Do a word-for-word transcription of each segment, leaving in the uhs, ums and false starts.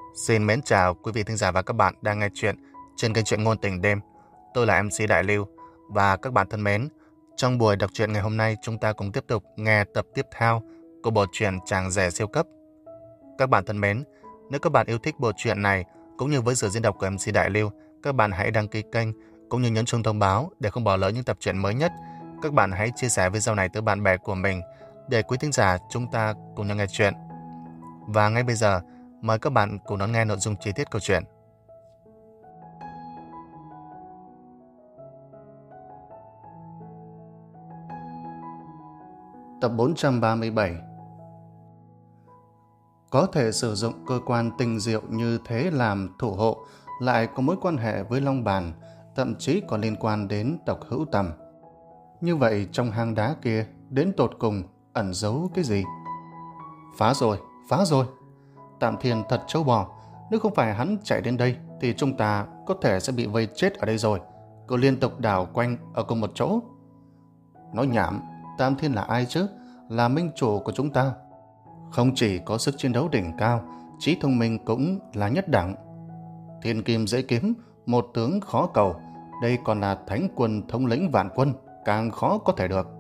Xin mến chào quý vị thính giả và các bạn đang nghe chuyện trên kênh truyện ngôn tình đêm. Tôi là em xê Đại Lưu và các bạn thân mến, trong buổi đọc truyện ngày hôm nay chúng ta cùng tiếp tục nghe tập tiếp theo của bộ truyện Chàng rể siêu cấp. Các bạn thân mến, nếu các bạn yêu thích bộ truyện này cũng như với sự diễn đọc của em xê Đại Lưu, các bạn hãy đăng ký kênh cũng như nhấn chuông thông báo để không bỏ lỡ những tập truyện mới nhất. Các bạn hãy chia sẻ video này tới bạn bè của mình để quý thính giả chúng ta cùng nhau nghe chuyện. Và ngay bây giờ, mời các bạn cùng đón nghe nội dung chi tiết câu chuyện. Tập bốn trăm ba mươi bảy. Có thể sử dụng cơ quan tinh diệu như thế làm thủ hộ, lại có mối quan hệ với Long Bàn, thậm chí còn liên quan đến tộc Hữu Tầm. Như vậy trong hang đá kia đến tột cùng ẩn giấu cái gì? Phá rồi, phá rồi. Tạm Thiên thật trâu bò, nếu không phải hắn chạy đến đây thì chúng ta có thể sẽ bị vây chết ở đây rồi. Cứ liên tục đảo quanh ở cùng một chỗ. Nói nhảm, Tạm Thiên là ai chứ? Là minh chủ của chúng ta. Không chỉ có sức chiến đấu đỉnh cao, trí thông minh cũng là nhất đẳng. Thiên kim dễ kiếm, một tướng khó cầu. Đây còn là thánh quân thống lĩnh vạn quân, càng khó có thể được.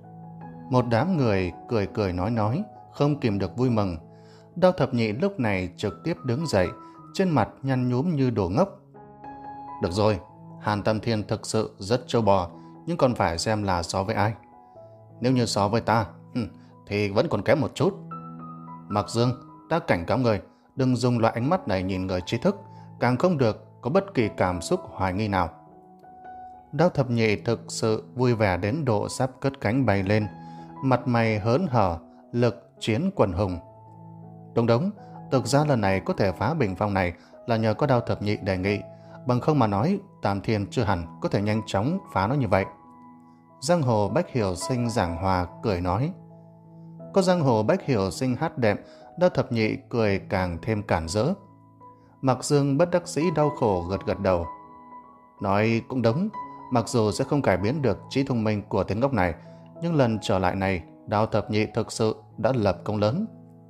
Một đám người cười cười nói nói, không kìm được vui mừng. Đao Thập Nhị lúc này trực tiếp đứng dậy, trên mặt nhăn nhúm như đồ ngốc. Được rồi, Hàn Tam Thiên thực sự rất trâu bò, nhưng còn phải xem là so với ai. Nếu như so với ta, thì vẫn còn kém một chút. Mạc Dương, ta cảnh cáo người, đừng dùng loại ánh mắt này nhìn người trí thức, càng không được có bất kỳ cảm xúc hoài nghi nào. Đao Thập Nhị thực sự vui vẻ đến độ sắp cất cánh bay lên, mặt mày hớn hở, lực chiến quần hùng. Đúng đúng, thực ra lần này có thể phá bình phong này là nhờ có Đao Thập Nhị đề nghị, bằng không mà nói Tam Thiên chưa hẳn có thể nhanh chóng phá nó như vậy. Giang hồ Bách Hiểu Sinh giảng hòa cười nói. Có Giang hồ Bách Hiểu Sinh hát đệm, Đao Thập Nhị cười càng thêm cản rỡ. Mạc Dương bất đắc dĩ đau khổ gật gật đầu. Nói cũng đúng, mặc dù sẽ không cải biến được trí thông minh của tên ngốc này, nhưng lần trở lại này Đao Thập Nhị thực sự đã lập công lớn.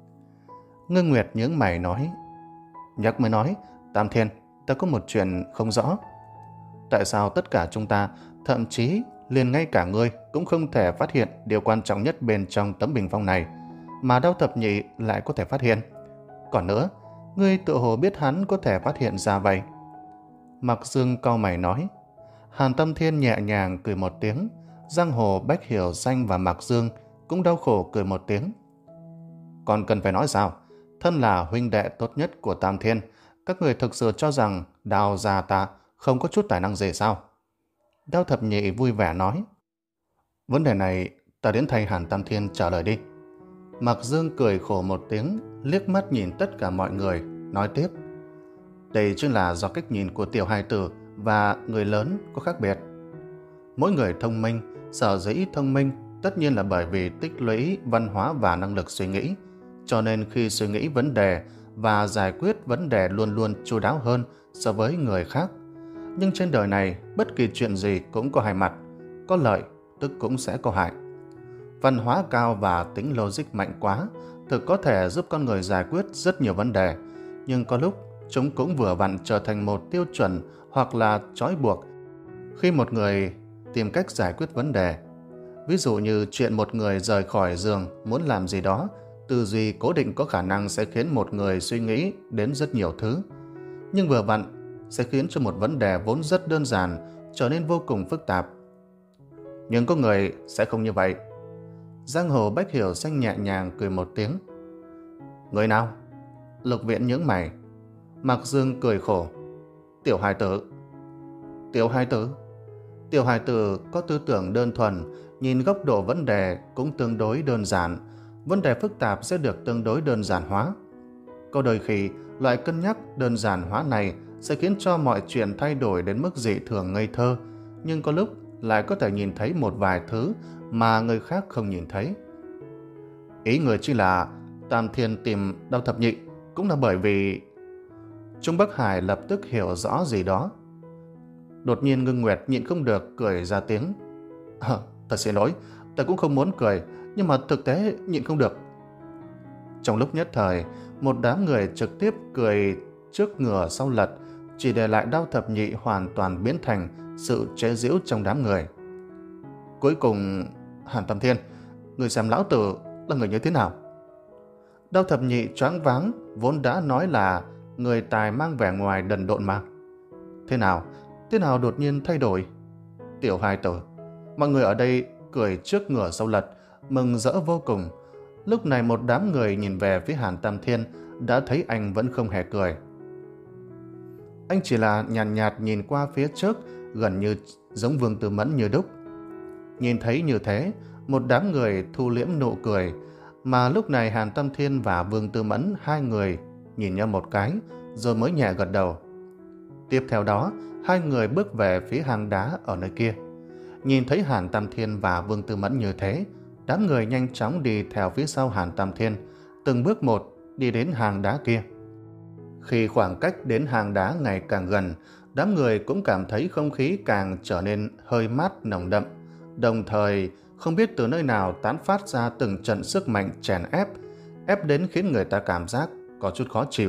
Ngưng Nguyệt nhướng mày nói. Nhắc mới nói, Tam Thiên, ta có một chuyện không rõ. Tại sao tất cả chúng ta, thậm chí liền ngay cả ngươi cũng không thể phát hiện điều quan trọng nhất bên trong tấm bình phong này, mà Đao Thập Nhị lại có thể phát hiện? Còn nữa, ngươi tự hồ biết hắn có thể phát hiện ra vậy? Mạc Dương cau mày nói. Hàn Tâm Thiên nhẹ nhàng cười một tiếng, Giang hồ Bách Hiểu Danh và Mạc Dương cũng đau khổ cười một tiếng. Còn cần phải nói sao? Thân là huynh đệ tốt nhất của Tam Thiên, các người thực sự cho rằng Đao già ta không có chút tài năng gì sao? Đao Thập Nhị vui vẻ nói. Vấn đề này ta đến thay Hàn Tam Thiên trả lời đi. Mạc Dương cười khổ một tiếng, liếc mắt nhìn tất cả mọi người, nói tiếp. Đây chính là do cách nhìn của tiểu hài tử và người lớn có khác biệt. Mỗi người thông minh, sở dĩ thông minh tất nhiên là bởi vì tích lũy văn hóa và năng lực suy nghĩ, cho nên khi suy nghĩ vấn đề và giải quyết vấn đề luôn luôn chu đáo hơn so với người khác. Nhưng trên đời này, bất kỳ chuyện gì cũng có hai mặt, có lợi tức cũng sẽ có hại. Văn hóa cao và tính logic mạnh quá thực có thể giúp con người giải quyết rất nhiều vấn đề, nhưng có lúc chúng cũng vừa vặn trở thành một tiêu chuẩn hoặc là trói buộc khi một người tìm cách giải quyết vấn đề. Ví dụ như chuyện một người rời khỏi giường muốn làm gì đó, tư duy cố định có khả năng sẽ khiến một người suy nghĩ đến rất nhiều thứ, nhưng vừa vặn sẽ khiến cho một vấn đề vốn rất đơn giản trở nên vô cùng phức tạp. Nhưng có người sẽ không như vậy. Giang hồ Bách Hiểu Sinh nhẹ nhàng cười một tiếng. Người nào? Lục Viễn nhướng mày. Mạc Dương cười khổ. Tiểu hài tử. Tiểu hài tử? Tiểu hài tử có tư tưởng đơn thuần, nhìn góc độ vấn đề cũng tương đối đơn giản, vấn đề phức tạp sẽ được tương đối đơn giản hóa. Có đôi khi, loại cân nhắc đơn giản hóa này sẽ khiến cho mọi chuyện thay đổi đến mức dị thường ngây thơ, nhưng có lúc lại có thể nhìn thấy một vài thứ mà người khác không nhìn thấy. Ý người chỉ là Tam Thiên tìm Đao Thập Nhị cũng là bởi vì... Trung Bắc Hải lập tức hiểu rõ gì đó. Đột nhiên Ngưng Nguyệt nhịn không được cười ra tiếng. À, thật xin lỗi, ta cũng không muốn cười, nhưng mà thực tế nhịn không được. Trong lúc nhất thời, một đám người trực tiếp cười trước ngửa sau lật, chỉ để lại Đao Thập Nhị hoàn toàn biến thành sự chế giễu trong đám người. Cuối cùng, Hàn Tam Thiên, người xem lão tử là người như thế nào? Đao Thập Nhị choáng váng, vốn đã nói là người tài mang vẻ ngoài đần độn mà. Thế nào? Thế nào đột nhiên thay đổi? Tiểu hài tử, mọi người ở đây cười trước ngửa sau lật, mừng rỡ vô cùng. Lúc này một đám người nhìn về phía Hàn Tam Thiên, đã thấy anh vẫn không hề cười. Anh chỉ là nhàn nhạt, nhạt nhìn qua phía trước, gần như giống Vương Tư Mẫn như đúc. Nhìn thấy như thế, một đám người thu liễm nụ cười, mà lúc này Hàn Tam Thiên và Vương Tư Mẫn hai người nhìn nhau một cái, rồi mới nhẹ gật đầu. Tiếp theo đó, hai người bước về phía hang đá ở nơi kia. Nhìn thấy Hàn Tam Thiên và Vương Tư Mẫn như thế, đám người nhanh chóng đi theo phía sau Hàn Tam Thiên, từng bước một đi đến hang đá kia. Khi khoảng cách đến hang đá ngày càng gần, đám người cũng cảm thấy không khí càng trở nên hơi mát nồng đậm, đồng thời không biết từ nơi nào tán phát ra từng trận sức mạnh chèn ép, ép đến khiến người ta cảm giác có chút khó chịu.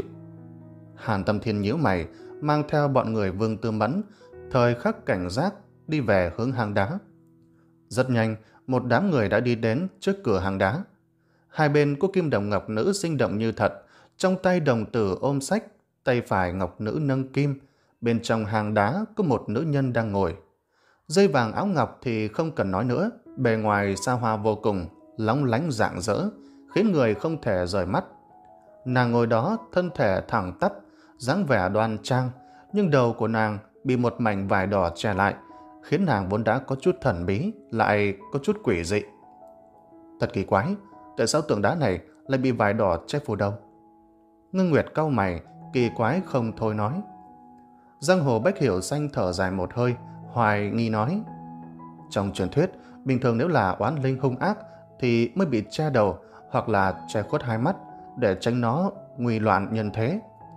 Hàn Tam Thiên nhíu mày, mang theo bọn người Vương Tư Mẫn, thời khắc cảnh giác đi về hướng hang đá. Rất nhanh, một đám người đã đi đến trước cửa hang đá. Hai bên có kim đồng ngọc nữ sinh động như thật, trong tay đồng tử ôm sách, tay phải ngọc nữ nâng kim. Bên trong hang đá có một nữ nhân đang ngồi. Dây vàng áo ngọc thì không cần nói nữa, bề ngoài xa hoa vô cùng, lóng lánh rạng rỡ, khiến người không thể rời mắt. Nàng ngồi đó thân thể thẳng tắp, dáng vẻ đoan trang, nhưng đầu của nàng bị một mảnh vải đỏ che lại, khiến nàng vốn đã có chút thần bí lại có chút quỷ dị. Thật kỳ quái, tại sao tượng đá này lại bị vải đỏ che phủ đầu? Ngưng Nguyệt cau mày, kỳ quái không thôi nói. Giang Hồ Bách Hiểu Xanh thở dài một hơi, hoài nghi nói. Trong truyền thuyết, bình thường nếu là oán linh hung ác thì mới bị che đầu hoặc là che khuất hai mắt để tránh nó nguy loạn nhân thế.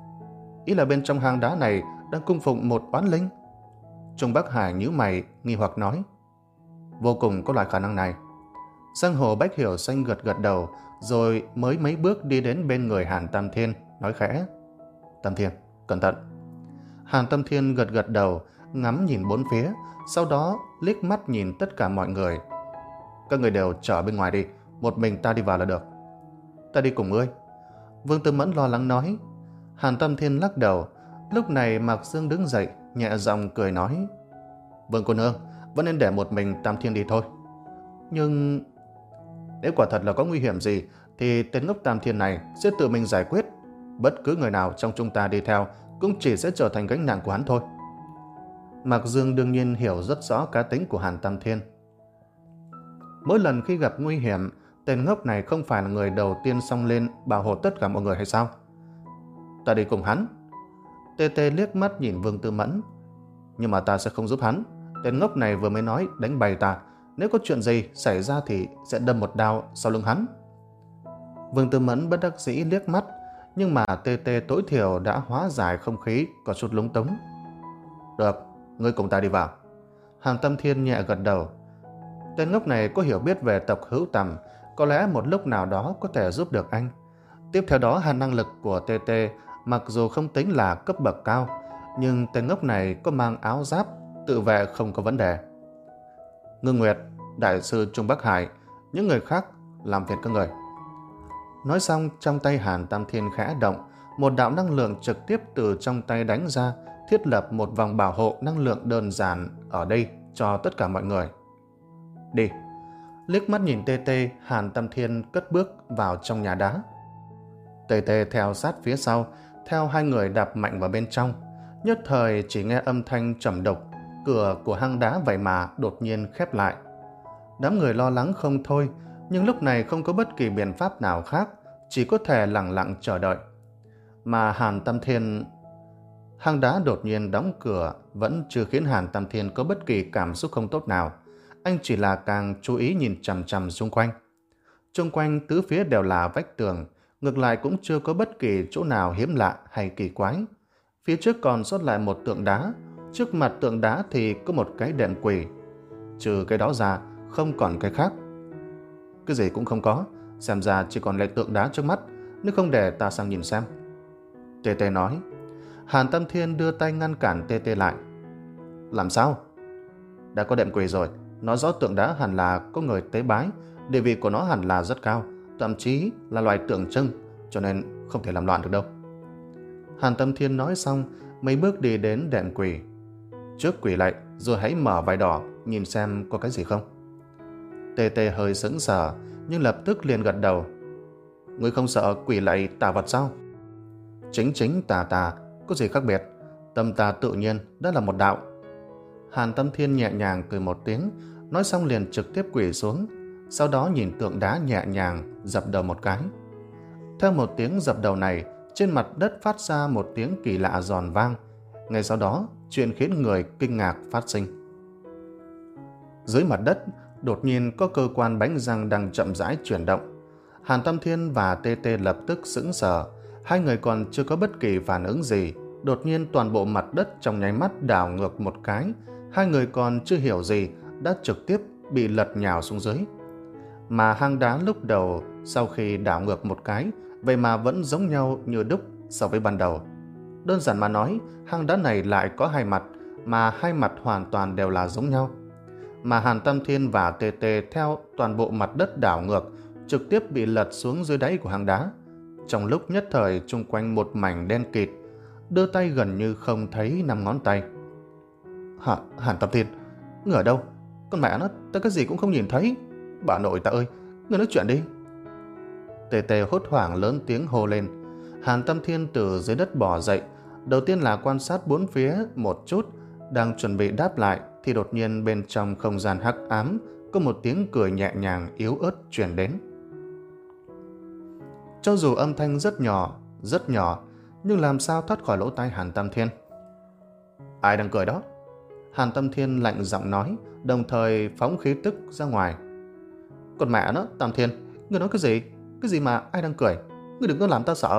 Ý là bên trong hang đá này đang cung phụng một oán linh? Trung Bắc Hải nhíu mày nghi hoặc nói. Vô cùng có loại khả năng này. Giang Hồ Bách Hiểu Xanh gật gật đầu, rồi mới mấy bước đi đến bên người Hàn Tam Thiên, nói khẽ. Tam Thiên, cẩn thận. Hàn Tam Thiên gật gật đầu, ngắm nhìn bốn phía, sau đó liếc mắt nhìn tất cả mọi người. Các người đều chờ bên ngoài đi, một mình ta đi vào là được. Ta đi cùng ngươi. Vương Tư Mẫn lo lắng nói. Hàn Tam Thiên lắc đầu. Lúc này Mạc Dương đứng dậy, nhẹ giọng cười nói. Vương cô nương, vẫn nên để một mình Tam Thiên đi thôi. Nhưng nếu quả thật là có nguy hiểm gì thì tên ngốc Tam Thiên này sẽ tự mình giải quyết. Bất cứ người nào trong chúng ta đi theo cũng chỉ sẽ trở thành gánh nặng của hắn thôi. Mạc Dương đương nhiên hiểu rất rõ cá tính của Hàn Tam Thiên. Mỗi lần khi gặp nguy hiểm, tên ngốc này không phải là người đầu tiên xông lên bảo hộ tất cả mọi người hay sao? Ta đi cùng hắn. Tê Tê liếc mắt nhìn Vương Tư Mẫn. Nhưng mà ta sẽ không giúp hắn. Tên ngốc này vừa mới nói đánh bày ta, nếu có chuyện gì xảy ra thì sẽ đâm một đao sau lưng hắn. Vương Tư Mẫn bất đắc dĩ liếc mắt, nhưng mà Tê Tê tối thiểu đã hóa giải không khí có chút lúng túng. Được, ngươi cùng ta đi vào. Hàn Tam Thiên nhẹ gật đầu. Tên ngốc này có hiểu biết về tộc Hữu Tầm, có lẽ một lúc nào đó có thể giúp được anh. Tiếp theo đó, hàn năng lực của Tê Tê mặc dù không tính là cấp bậc cao, nhưng tên ngốc này có mang áo giáp, tự vệ không có vấn đề. Ngưng Nguyệt, Đại sư Trung Bắc Hải, những người khác làm phiền các người. Nói xong, trong tay Hàn Tam Thiên khẽ động, một đạo năng lượng trực tiếp từ trong tay đánh ra, thiết lập một vòng bảo hộ năng lượng đơn giản ở đây cho tất cả mọi người. Đi. Liếc mắt nhìn Tê Tê, Hàn Tam Thiên cất bước vào trong nhà đá. Tê Tê theo sát phía sau, theo hai người đạp mạnh vào bên trong. Nhất thời chỉ nghe âm thanh trầm đục, cửa của hang đá vậy mà đột nhiên khép lại. Đám người lo lắng không thôi, nhưng lúc này không có bất kỳ biện pháp nào khác, chỉ có thể lặng lặng chờ đợi. Mà Hàn Tam Thiên... Hang đá đột nhiên đóng cửa vẫn chưa khiến Hàn Tam Thiên có bất kỳ cảm xúc không tốt nào. Anh chỉ là càng chú ý nhìn chằm chằm xung quanh. Xung quanh tứ phía đều là vách tường, ngược lại cũng chưa có bất kỳ chỗ nào hiếm lạ hay kỳ quái. Phía trước còn sót lại một tượng đá, trước mặt tượng đá thì có một cái đệm quỷ. Trừ cái đó ra, không còn cái khác. Cái gì cũng không có, xem ra chỉ còn lại tượng đá trước mắt, nếu không để ta sang nhìn xem. Tê Tê nói. Hàn Tâm Thiên đưa tay ngăn cản Tê Tê lại. Làm sao? Đã có đệm quỷ rồi, nói rõ tượng đá hẳn là có người tế bái, địa vị của nó hẳn là rất cao, thậm chí là loại tượng trưng, cho nên không thể làm loạn được đâu. Hàn Tâm Thiên nói xong, mấy bước đi đến đệm quỷ. Trước quỷ lạy, rồi hãy mở vải đỏ, nhìn xem có cái gì không. Tê Tê hơi sững sờ, nhưng lập tức liền gật đầu. Ngươi không sợ quỷ lạy tà vật sao? Chính chính tà tà, có gì khác biệt? Tâm tà tự nhiên, đó là một đạo. Hàn Tâm Thiên nhẹ nhàng cười một tiếng, nói xong liền trực tiếp quỳ xuống, sau đó nhìn tượng đá nhẹ nhàng dập đầu một cái. Theo một tiếng dập đầu này, trên mặt đất phát ra một tiếng kỳ lạ giòn vang. Ngay sau đó, chuyện khiến người kinh ngạc phát sinh. Dưới mặt đất, đột nhiên có cơ quan bánh răng đang chậm rãi chuyển động. Hàn Tâm Thiên và Tê Tê lập tức sững sờ, hai người còn chưa có bất kỳ phản ứng gì. Đột nhiên toàn bộ mặt đất trong nháy mắt đảo ngược một cái, hai người còn chưa hiểu gì đã trực tiếp bị lật nhào xuống dưới. Mà hang đá lúc đầu sau khi đảo ngược một cái, vậy mà vẫn giống nhau như đúc so với ban đầu. Đơn giản mà nói, hang đá này lại có hai mặt, mà hai mặt hoàn toàn đều là giống nhau. Mà Hàn Tâm Thiên và Tê Tê theo toàn bộ mặt đất đảo ngược, trực tiếp bị lật xuống dưới đáy của hang đá. Trong lúc nhất thời chung quanh một mảnh đen kịt, đưa tay gần như không thấy năm ngón tay. Hả, Hàn Tâm Thiên, ngươi ở đâu? Con mẹ nó, ta cái gì cũng không nhìn thấy. Bà nội ta ơi, ngươi nói chuyện đi. Tê Tê hốt hoảng lớn tiếng hô lên. Hàn Tâm Thiên từ dưới đất bò dậy, đầu tiên là quan sát bốn phía một chút, đang chuẩn bị đáp lại thì đột nhiên bên trong không gian hắc ám có một tiếng cười nhẹ nhàng yếu ớt truyền đến. Cho dù âm thanh rất nhỏ, rất nhỏ, nhưng làm sao thoát khỏi lỗ tai Hàn Tâm Thiên. Ai đang cười đó? Hàn Tâm Thiên lạnh giọng nói, đồng thời phóng khí tức ra ngoài. Còn mẹ nó, Tâm Thiên, ngươi nói cái gì? Cái gì mà ai đang cười? Ngươi đừng có làm ta sợ.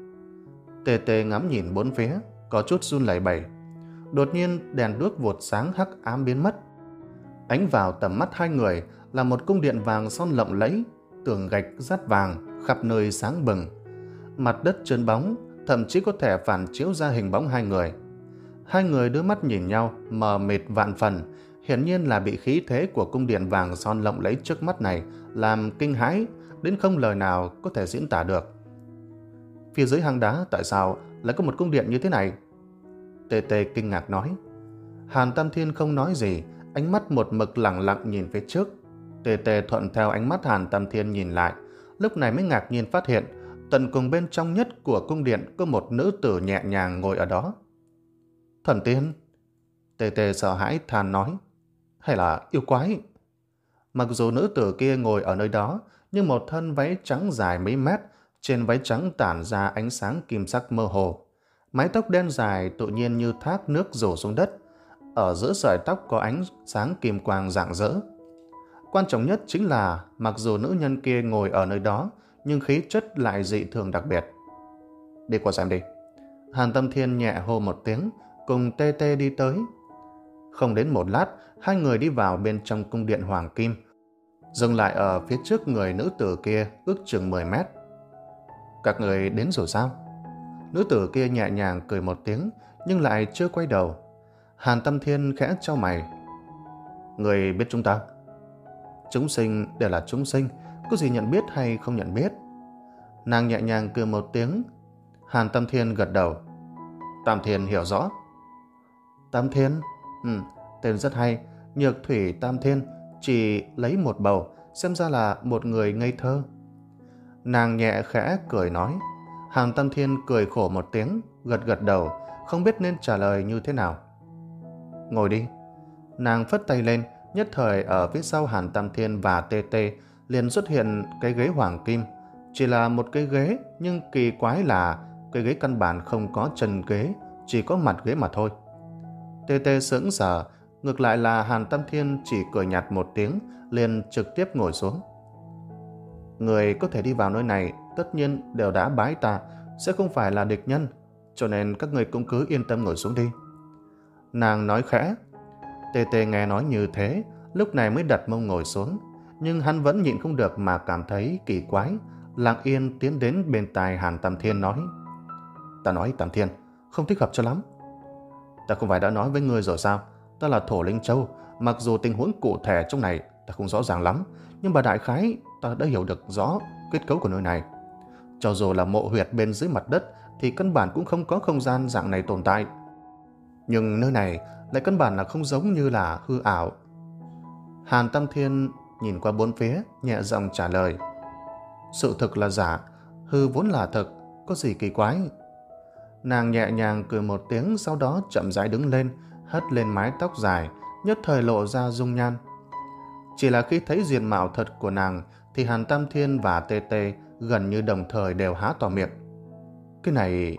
Tê Tê ngắm nhìn bốn phía, có chút run lẩy bẩy. Đột nhiên đèn đuốc vụt sáng hắc ám biến mất. Ánh vào tầm mắt hai người là một cung điện vàng son lộng lẫy, tường gạch dát vàng, khắp nơi sáng bừng. Mặt đất trơn bóng, thậm chí có thể phản chiếu ra hình bóng hai người. Hai người đưa mắt nhìn nhau, mờ mịt vạn phần, hiển nhiên là bị khí thế của cung điện vàng son lộng lẫy trước mắt này làm kinh hãi đến không lời nào có thể diễn tả được. Phía dưới hang đá tại sao lại có một cung điện như thế này? Tê Tê kinh ngạc nói. Hàn Tâm Thiên không nói gì, ánh mắt một mực lẳng lặng nhìn phía trước. Tê Tê thuận theo ánh mắt Hàn Tâm Thiên nhìn lại, lúc này mới ngạc nhiên phát hiện tận cùng bên trong nhất của cung điện có một nữ tử nhẹ nhàng ngồi ở đó. Thần tiên? Tê Tê sợ hãi than nói. Hay là yêu quái? Mặc dù nữ tử kia ngồi ở nơi đó, nhưng một thân váy trắng dài mấy mét, trên váy trắng tản ra ánh sáng kim sắc mơ hồ. Mái tóc đen dài tự nhiên như thác nước rủ xuống đất. Ở giữa sợi tóc có ánh sáng kim quang rạng rỡ. Quan trọng nhất chính là, mặc dù nữ nhân kia ngồi ở nơi đó, nhưng khí chất lại dị thường đặc biệt. Đi qua xem đi. Hàn Tâm Thiên nhẹ hô một tiếng, cùng Tê Tê đi tới. Không đến một lát, hai người đi vào bên trong cung điện hoàng kim, dừng lại ở phía trước người nữ tử kia ước chừng mười mét. Các người đến rồi sao? Nữ tử kia nhẹ nhàng cười một tiếng, nhưng lại chưa quay đầu. Hàn Tâm Thiên khẽ chau mày. Người biết chúng ta? Chúng sinh đều là chúng sinh, có gì nhận biết hay không nhận biết? Nàng nhẹ nhàng cười một tiếng. Hàn Tâm Thiên gật đầu. Tam Thiên hiểu rõ. Tam Thiên? Ừ, tên rất hay. Nhược thủy Tam Thiên, chỉ lấy một bầu, xem ra là một người ngây thơ. Nàng nhẹ khẽ cười nói. Hàn Tâm Thiên cười khổ một tiếng, gật gật đầu, không biết nên trả lời như thế nào. Ngồi đi. Nàng phất tay lên, nhất thời ở phía sau Hàn Tâm Thiên và Tê Tê liền xuất hiện cái ghế hoàng kim. Chỉ là một cái ghế, nhưng kỳ quái là cái ghế căn bản không có chân ghế, chỉ có mặt ghế mà thôi. Tê Tê sững sờ, ngược lại là Hàn Tâm Thiên chỉ cười nhạt một tiếng, liền trực tiếp ngồi xuống. Người có thể đi vào nơi này tất nhiên đều đã bái ta, sẽ không phải là địch nhân, cho nên các người cũng cứ yên tâm ngồi xuống đi. Nàng nói khẽ. Tê Tê nghe nói như thế, lúc này mới đặt mông ngồi xuống, nhưng hắn vẫn nhịn không được mà cảm thấy kỳ quái, lặng yên tiến đến bên tai Hàn Tam Thiên nói: Ta nói Tam Thiên, không thích hợp cho lắm. Ta không phải đã nói với ngươi rồi sao? Ta là Thổ Linh Châu, mặc dù tình huống cụ thể trong này ta không rõ ràng lắm, nhưng mà đại khái ta đã hiểu được rõ kết cấu của nơi này. Cho dù là mộ huyệt bên dưới mặt đất thì căn bản cũng không có không gian dạng này tồn tại. Nhưng nơi này lại căn bản là không giống như là hư ảo. Hàn Tam Thiên nhìn qua bốn phía, nhẹ giọng trả lời: Sự thực là giả, hư vốn là thực, có gì kỳ quái. Nàng nhẹ nhàng cười một tiếng, sau đó chậm rãi đứng lên, hất lên mái tóc dài, nhất thời lộ ra dung nhan. Chỉ là khi thấy diện mạo thật của nàng thì Hàn Tam Thiên và Tê Tê gần như đồng thời đều há to miệng. Cái này...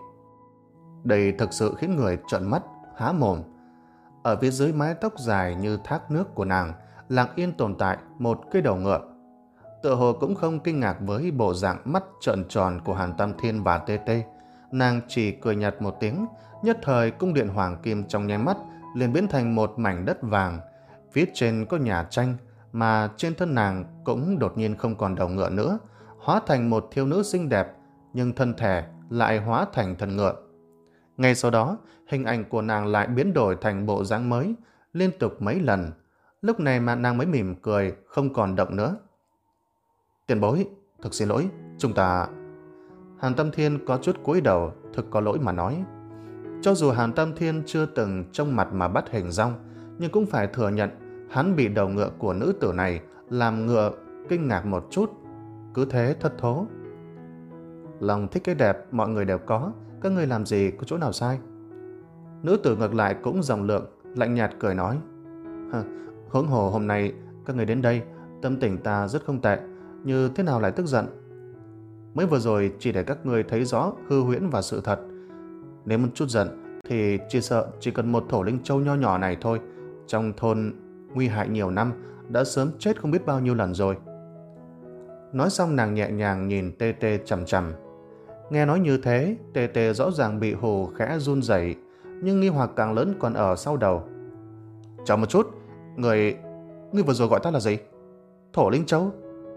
Đây thực sự khiến người trợn mắt, há mồm. Ở phía dưới mái tóc dài như thác nước của nàng, lặng yên tồn tại một cái đầu ngựa. Tựa hồ cũng không kinh ngạc với bộ dạng mắt trợn tròn của Hàn Tam Thiên và Tê Tê. Nàng chỉ cười nhạt một tiếng, nhất thời cung điện hoàng kim trong nháy mắt liền biến thành một mảnh đất vàng. Phía trên có nhà tranh, mà trên thân nàng cũng đột nhiên không còn đầu ngựa nữa, hóa thành một thiếu nữ xinh đẹp, nhưng thân thể lại hóa thành thân ngựa. Ngay sau đó, hình ảnh của nàng lại biến đổi thành bộ dáng mới, liên tục mấy lần. Lúc này mà nàng mới mỉm cười, không còn động nữa. Tiền bối, thực xin lỗi, chúng ta... Hàn Tam Thiên có chút cúi đầu, thực có lỗi mà nói. Cho dù Hàn Tam Thiên chưa từng trông mặt mà bắt hình dong, nhưng cũng phải thừa nhận hắn bị đầu ngựa của nữ tử này làm ngựa kinh ngạc một chút, cứ thế thất thố. Lòng thích cái đẹp mọi người đều có, các ngươi làm gì có chỗ nào sai? Nữ tử ngược lại cũng rộng lượng, lạnh nhạt cười nói: Huống hồ hôm nay các người đến đây, tâm tình ta rất không tệ, như thế nào lại tức giận? Mới vừa rồi chỉ để các ngươi thấy rõ hư huyễn và sự thật. Nếu một chút giận thì chỉ sợ chỉ cần một Thổ Linh Châu nho nhỏ này thôi, trong thôn nguy hại nhiều năm đã sớm chết không biết bao nhiêu lần rồi. Nói xong nàng nhẹ nhàng nhìn Tê Tê chằm chằm. Nghe nói như thế, Tê Tê rõ ràng bị hù khẽ run rẩy, nhưng nghi hoặc càng lớn còn ở sau đầu. Chờ một chút, người... Người vừa rồi gọi ta là gì? Thổ Linh Châu?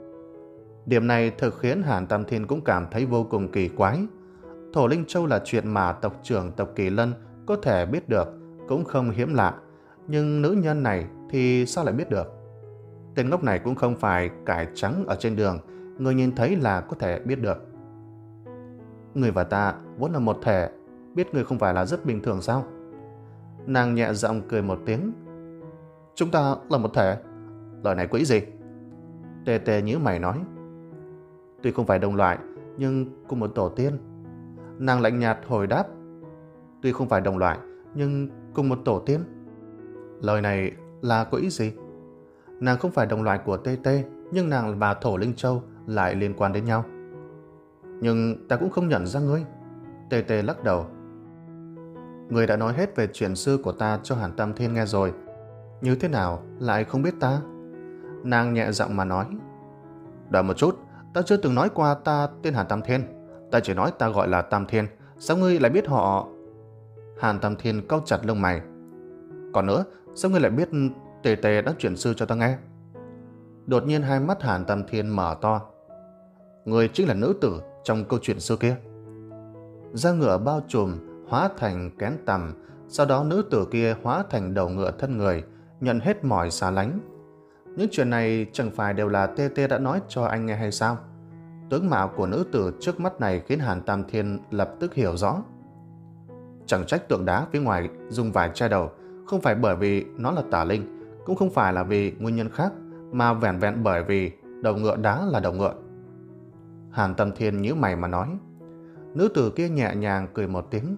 Điểm này thực khiến Hàn Tam Thiên cũng cảm thấy vô cùng kỳ quái. Thổ Linh Châu là chuyện mà tộc trưởng tộc Kỳ Lân có thể biết được, cũng không hiếm lạ. Nhưng nữ nhân này thì sao lại biết được? Tên ngốc này cũng không phải cải trắng ở trên đường, người nhìn thấy là có thể biết được. Người và ta vốn là một thể, biết người không phải là rất bình thường sao? Nàng nhẹ giọng cười một tiếng. Chúng ta là một thể? Lời này quỷ gì? Tê Tê nhíu mày nói. Tuy không phải đồng loại, nhưng cùng một tổ tiên. Nàng lạnh nhạt hồi đáp. Tuy không phải đồng loại, nhưng cùng một tổ tiên. Lời này là có ý gì? Nàng không phải đồng loại của Tê Tê, nhưng nàng và Thổ Linh Châu lại liên quan đến nhau. Nhưng ta cũng không nhận ra ngươi. Tê Tê lắc đầu. Ngươi đã nói hết về chuyện xưa của ta cho Hàn Tam Thiên nghe rồi, như thế nào lại không biết ta? Nàng nhẹ giọng mà nói. Đợi một chút, ta chưa từng nói qua ta tên Hàn Tam Thiên. Ta chỉ nói ta gọi là Tam Thiên. Sao ngươi lại biết họ? Hàn Tam Thiên cau chặt lông mày. Còn nữa, sao ngươi lại biết Tê Tê đã chuyển sư cho ta nghe? Đột nhiên hai mắt Hàn Tam Thiên mở to. Ngươi chính là nữ tử trong câu chuyện xưa kia. Da ngựa bao trùm hóa thành kén tằm, sau đó nữ tử kia hóa thành đầu ngựa thân người, nhận hết mọi xa lánh. Những chuyện này chẳng phải đều là Tê Tê đã nói cho anh nghe hay sao? Tướng mạo của nữ tử trước mắt này khiến Hàn Tam Thiên lập tức hiểu rõ. Chẳng trách tượng đá phía ngoài dùng vải che đầu, không phải bởi vì nó là tà linh, cũng không phải là vì nguyên nhân khác, mà vẻn vẹn bởi vì đầu ngựa đá là đầu ngựa. Hàn Tam Thiên nhíu mày mà nói. Nữ tử kia nhẹ nhàng cười một tiếng.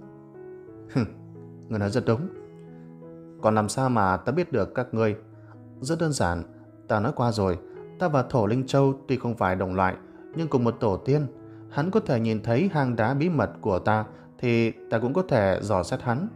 Người nói rất đúng. Còn làm sao mà ta biết được các ngươi? Rất đơn giản, ta nói qua rồi, ta và Thổ Linh Châu tuy không phải đồng loại, nhưng cùng một tổ tiên. Hắn có thể nhìn thấy hang đá bí mật của ta, thì ta cũng có thể dò xét hắn.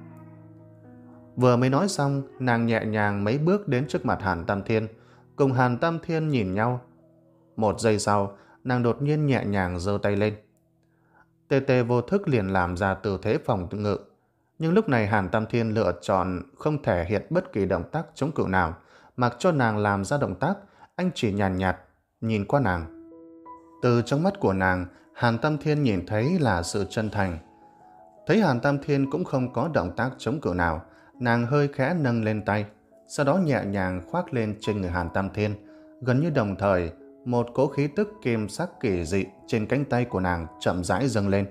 Vừa mới nói xong, nàng nhẹ nhàng mấy bước đến trước mặt Hàn Tam Thiên, cùng Hàn Tam Thiên nhìn nhau. Một giây sau, nàng đột nhiên nhẹ nhàng giơ tay lên. Tê Tê vô thức liền làm ra tư thế phòng ngự, nhưng lúc này Hàn Tam Thiên lựa chọn không thể hiện bất kỳ động tác chống cự nào, mặc cho nàng làm ra động tác. Anh chỉ nhàn nhạt, nhạt nhìn qua nàng. Từ trong mắt của nàng, Hàn Tam Thiên nhìn thấy là sự chân thành. Thấy Hàn Tam Thiên cũng không có động tác chống cự nào, nàng hơi khẽ nâng lên tay, sau đó nhẹ nhàng khoác lên trên người Hàn Tam Thiên. Gần như đồng thời, một cỗ khí tức kim sắc kỳ dị trên cánh tay của nàng chậm rãi dâng lên.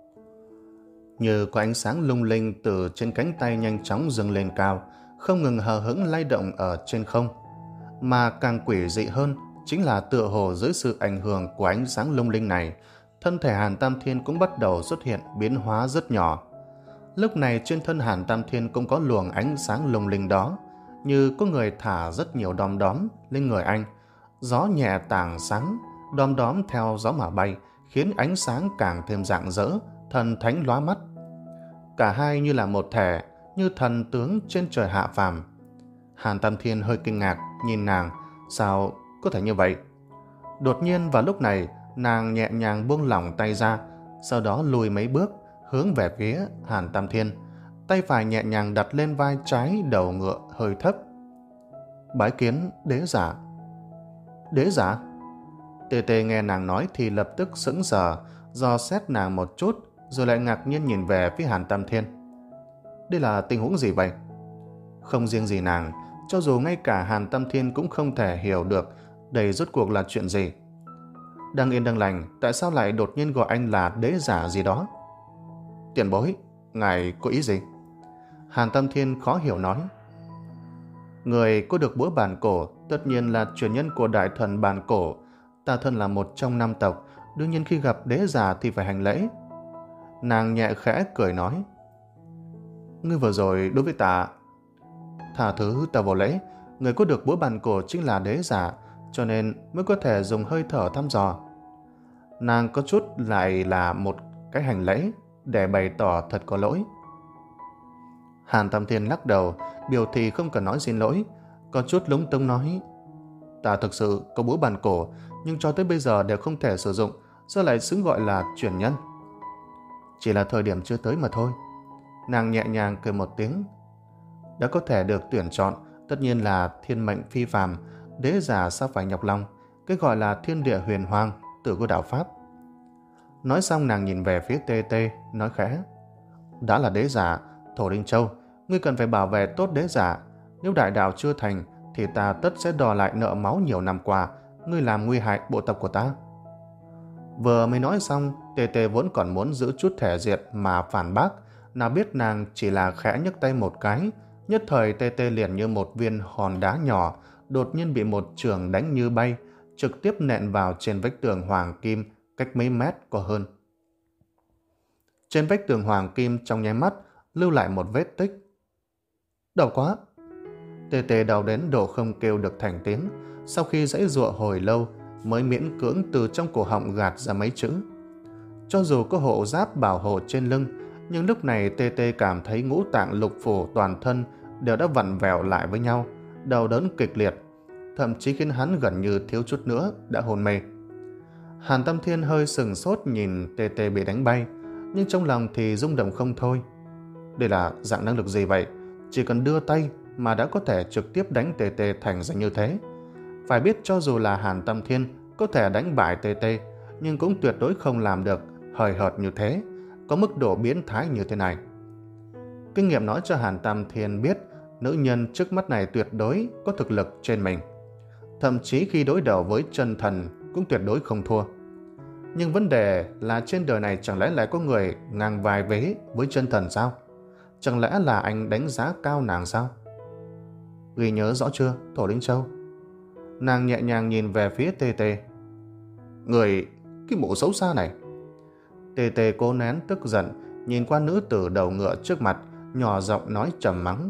Như có ánh sáng lung linh từ trên cánh tay nhanh chóng dâng lên cao, không ngừng hờ hững lay động ở trên không. Mà càng quỷ dị hơn chính là tựa hồ dưới sự ảnh hưởng của ánh sáng lung linh này, thân thể Hàn Tam Thiên cũng bắt đầu xuất hiện biến hóa rất nhỏ. Lúc này trên thân Hàn Tam Thiên cũng có luồng ánh sáng lung linh đó, như có người thả rất nhiều đom đóm lên người anh. Gió nhẹ tàng sáng, đom đóm theo gió mà bay, khiến ánh sáng càng thêm rạng rỡ, thần thánh lóa mắt. Cả hai như là một thể, như thần tướng trên trời hạ phàm. Hàn Tam Thiên hơi kinh ngạc nhìn nàng, sao có thể như vậy? Đột nhiên vào lúc này, nàng nhẹ nhàng buông lỏng tay ra, sau đó lùi mấy bước hướng về phía Hàn Tam Thiên, tay phải nhẹ nhàng đặt lên vai trái đầu ngựa hơi thấp. Bái kiến đế giả. Đế giả? Tê Tê nghe nàng nói thì lập tức sững sờ, dò xét nàng một chút, rồi lại ngạc nhiên nhìn về phía Hàn Tam Thiên. Đây là tình huống gì vậy? Không riêng gì nàng, cho dù ngay cả Hàn Tam Thiên cũng không thể hiểu được đây rốt cuộc là chuyện gì. Đang yên đang lành, tại sao lại đột nhiên gọi anh là đế giả gì đó? Tiền bối, ngài có ý gì? Hàn Tam Thiên khó hiểu nói. Người có được búa bàn cổ tất nhiên là truyền nhân của đại thần bàn cổ. Ta thân là một trong năm tộc, đương nhiên khi gặp đế giả thì phải hành lễ. Nàng nhẹ khẽ cười nói. Ngươi vừa rồi đối với ta... Tha thứ ta vô lễ, người có được búa bàn cổ chính là đế giả, cho nên mới có thể dùng hơi thở thăm dò. Nàng có chút lại là một cái hành lễ để bày tỏ thật có lỗi. Hàn Tam Thiên lắc đầu, biểu thị không cần nói xin lỗi, có chút lúng túng nói. Ta thực sự có búa bàn cổ, nhưng cho tới bây giờ đều không thể sử dụng, sao lại xứng gọi là truyền nhân? Chỉ là thời điểm chưa tới mà thôi. Nàng nhẹ nhàng cười một tiếng. Đã có thể được tuyển chọn, tất nhiên là thiên mệnh phi phàm, đế giả sao phải nhọc lòng, cái gọi là thiên địa huyền hoàng, tự có đạo pháp. Nói xong nàng nhìn về phía Tê Tê, nói khẽ. Đã là đế giả, Thổ Linh Châu, ngươi cần phải bảo vệ tốt đế giả. Nếu đại đạo chưa thành, thì ta tất sẽ đòi lại nợ máu nhiều năm qua, ngươi làm nguy hại bộ tộc của ta. Vừa mới nói xong, Tê Tê vốn còn muốn giữ chút thể diện mà phản bác, nào biết nàng chỉ là khẽ nhấc tay một cái, nhất thời Tê Tê liền như một viên hòn đá nhỏ, đột nhiên bị một chưởng đánh như bay, trực tiếp nện vào trên vách tường hoàng kim cách mấy mét có hơn. Trên vách tường hoàng kim trong nháy mắt lưu lại một vết tích. Đau quá! Tê Tê đau đến độ không kêu được thành tiếng, sau khi giãy giụa hồi lâu mới miễn cưỡng từ trong cổ họng gạt ra mấy chữ. Cho dù có hộ giáp bảo hộ trên lưng, nhưng lúc này Tê Tê cảm thấy ngũ tạng lục phủ toàn thân đều đã vặn vẹo lại với nhau, đau đớn kịch liệt, thậm chí khiến hắn gần như thiếu chút nữa đã hôn mê. Hàn Tam Thiên hơi sừng sốt nhìn Tê Tê bị đánh bay, nhưng trong lòng thì rung động không thôi. Đây là dạng năng lực gì vậy? Chỉ cần đưa tay mà đã có thể trực tiếp đánh Tê Tê thành ra như thế. Phải biết cho dù là Hàn Tam Thiên có thể đánh bại Tê Tê, nhưng cũng tuyệt đối không làm được hời hợt như thế, có mức độ biến thái như thế này. Kinh nghiệm nói cho Hàn Tam Thiên biết nữ nhân trước mắt này tuyệt đối có thực lực trên mình. Thậm chí khi đối đầu với chân thần cũng tuyệt đối không thua. Nhưng vấn đề là trên đời này chẳng lẽ lại có người ngang vai vế với chân thần sao? Chẳng lẽ là anh đánh giá cao nàng sao? Ghi nhớ rõ chưa, Thổ Linh Châu? Nàng nhẹ nhàng nhìn về phía Tê Tê. Người, cái mụ xấu xa này. Tê Tê cố nén tức giận, nhìn qua nữ tử đầu ngựa trước mặt, nhỏ giọng nói trầm mắng.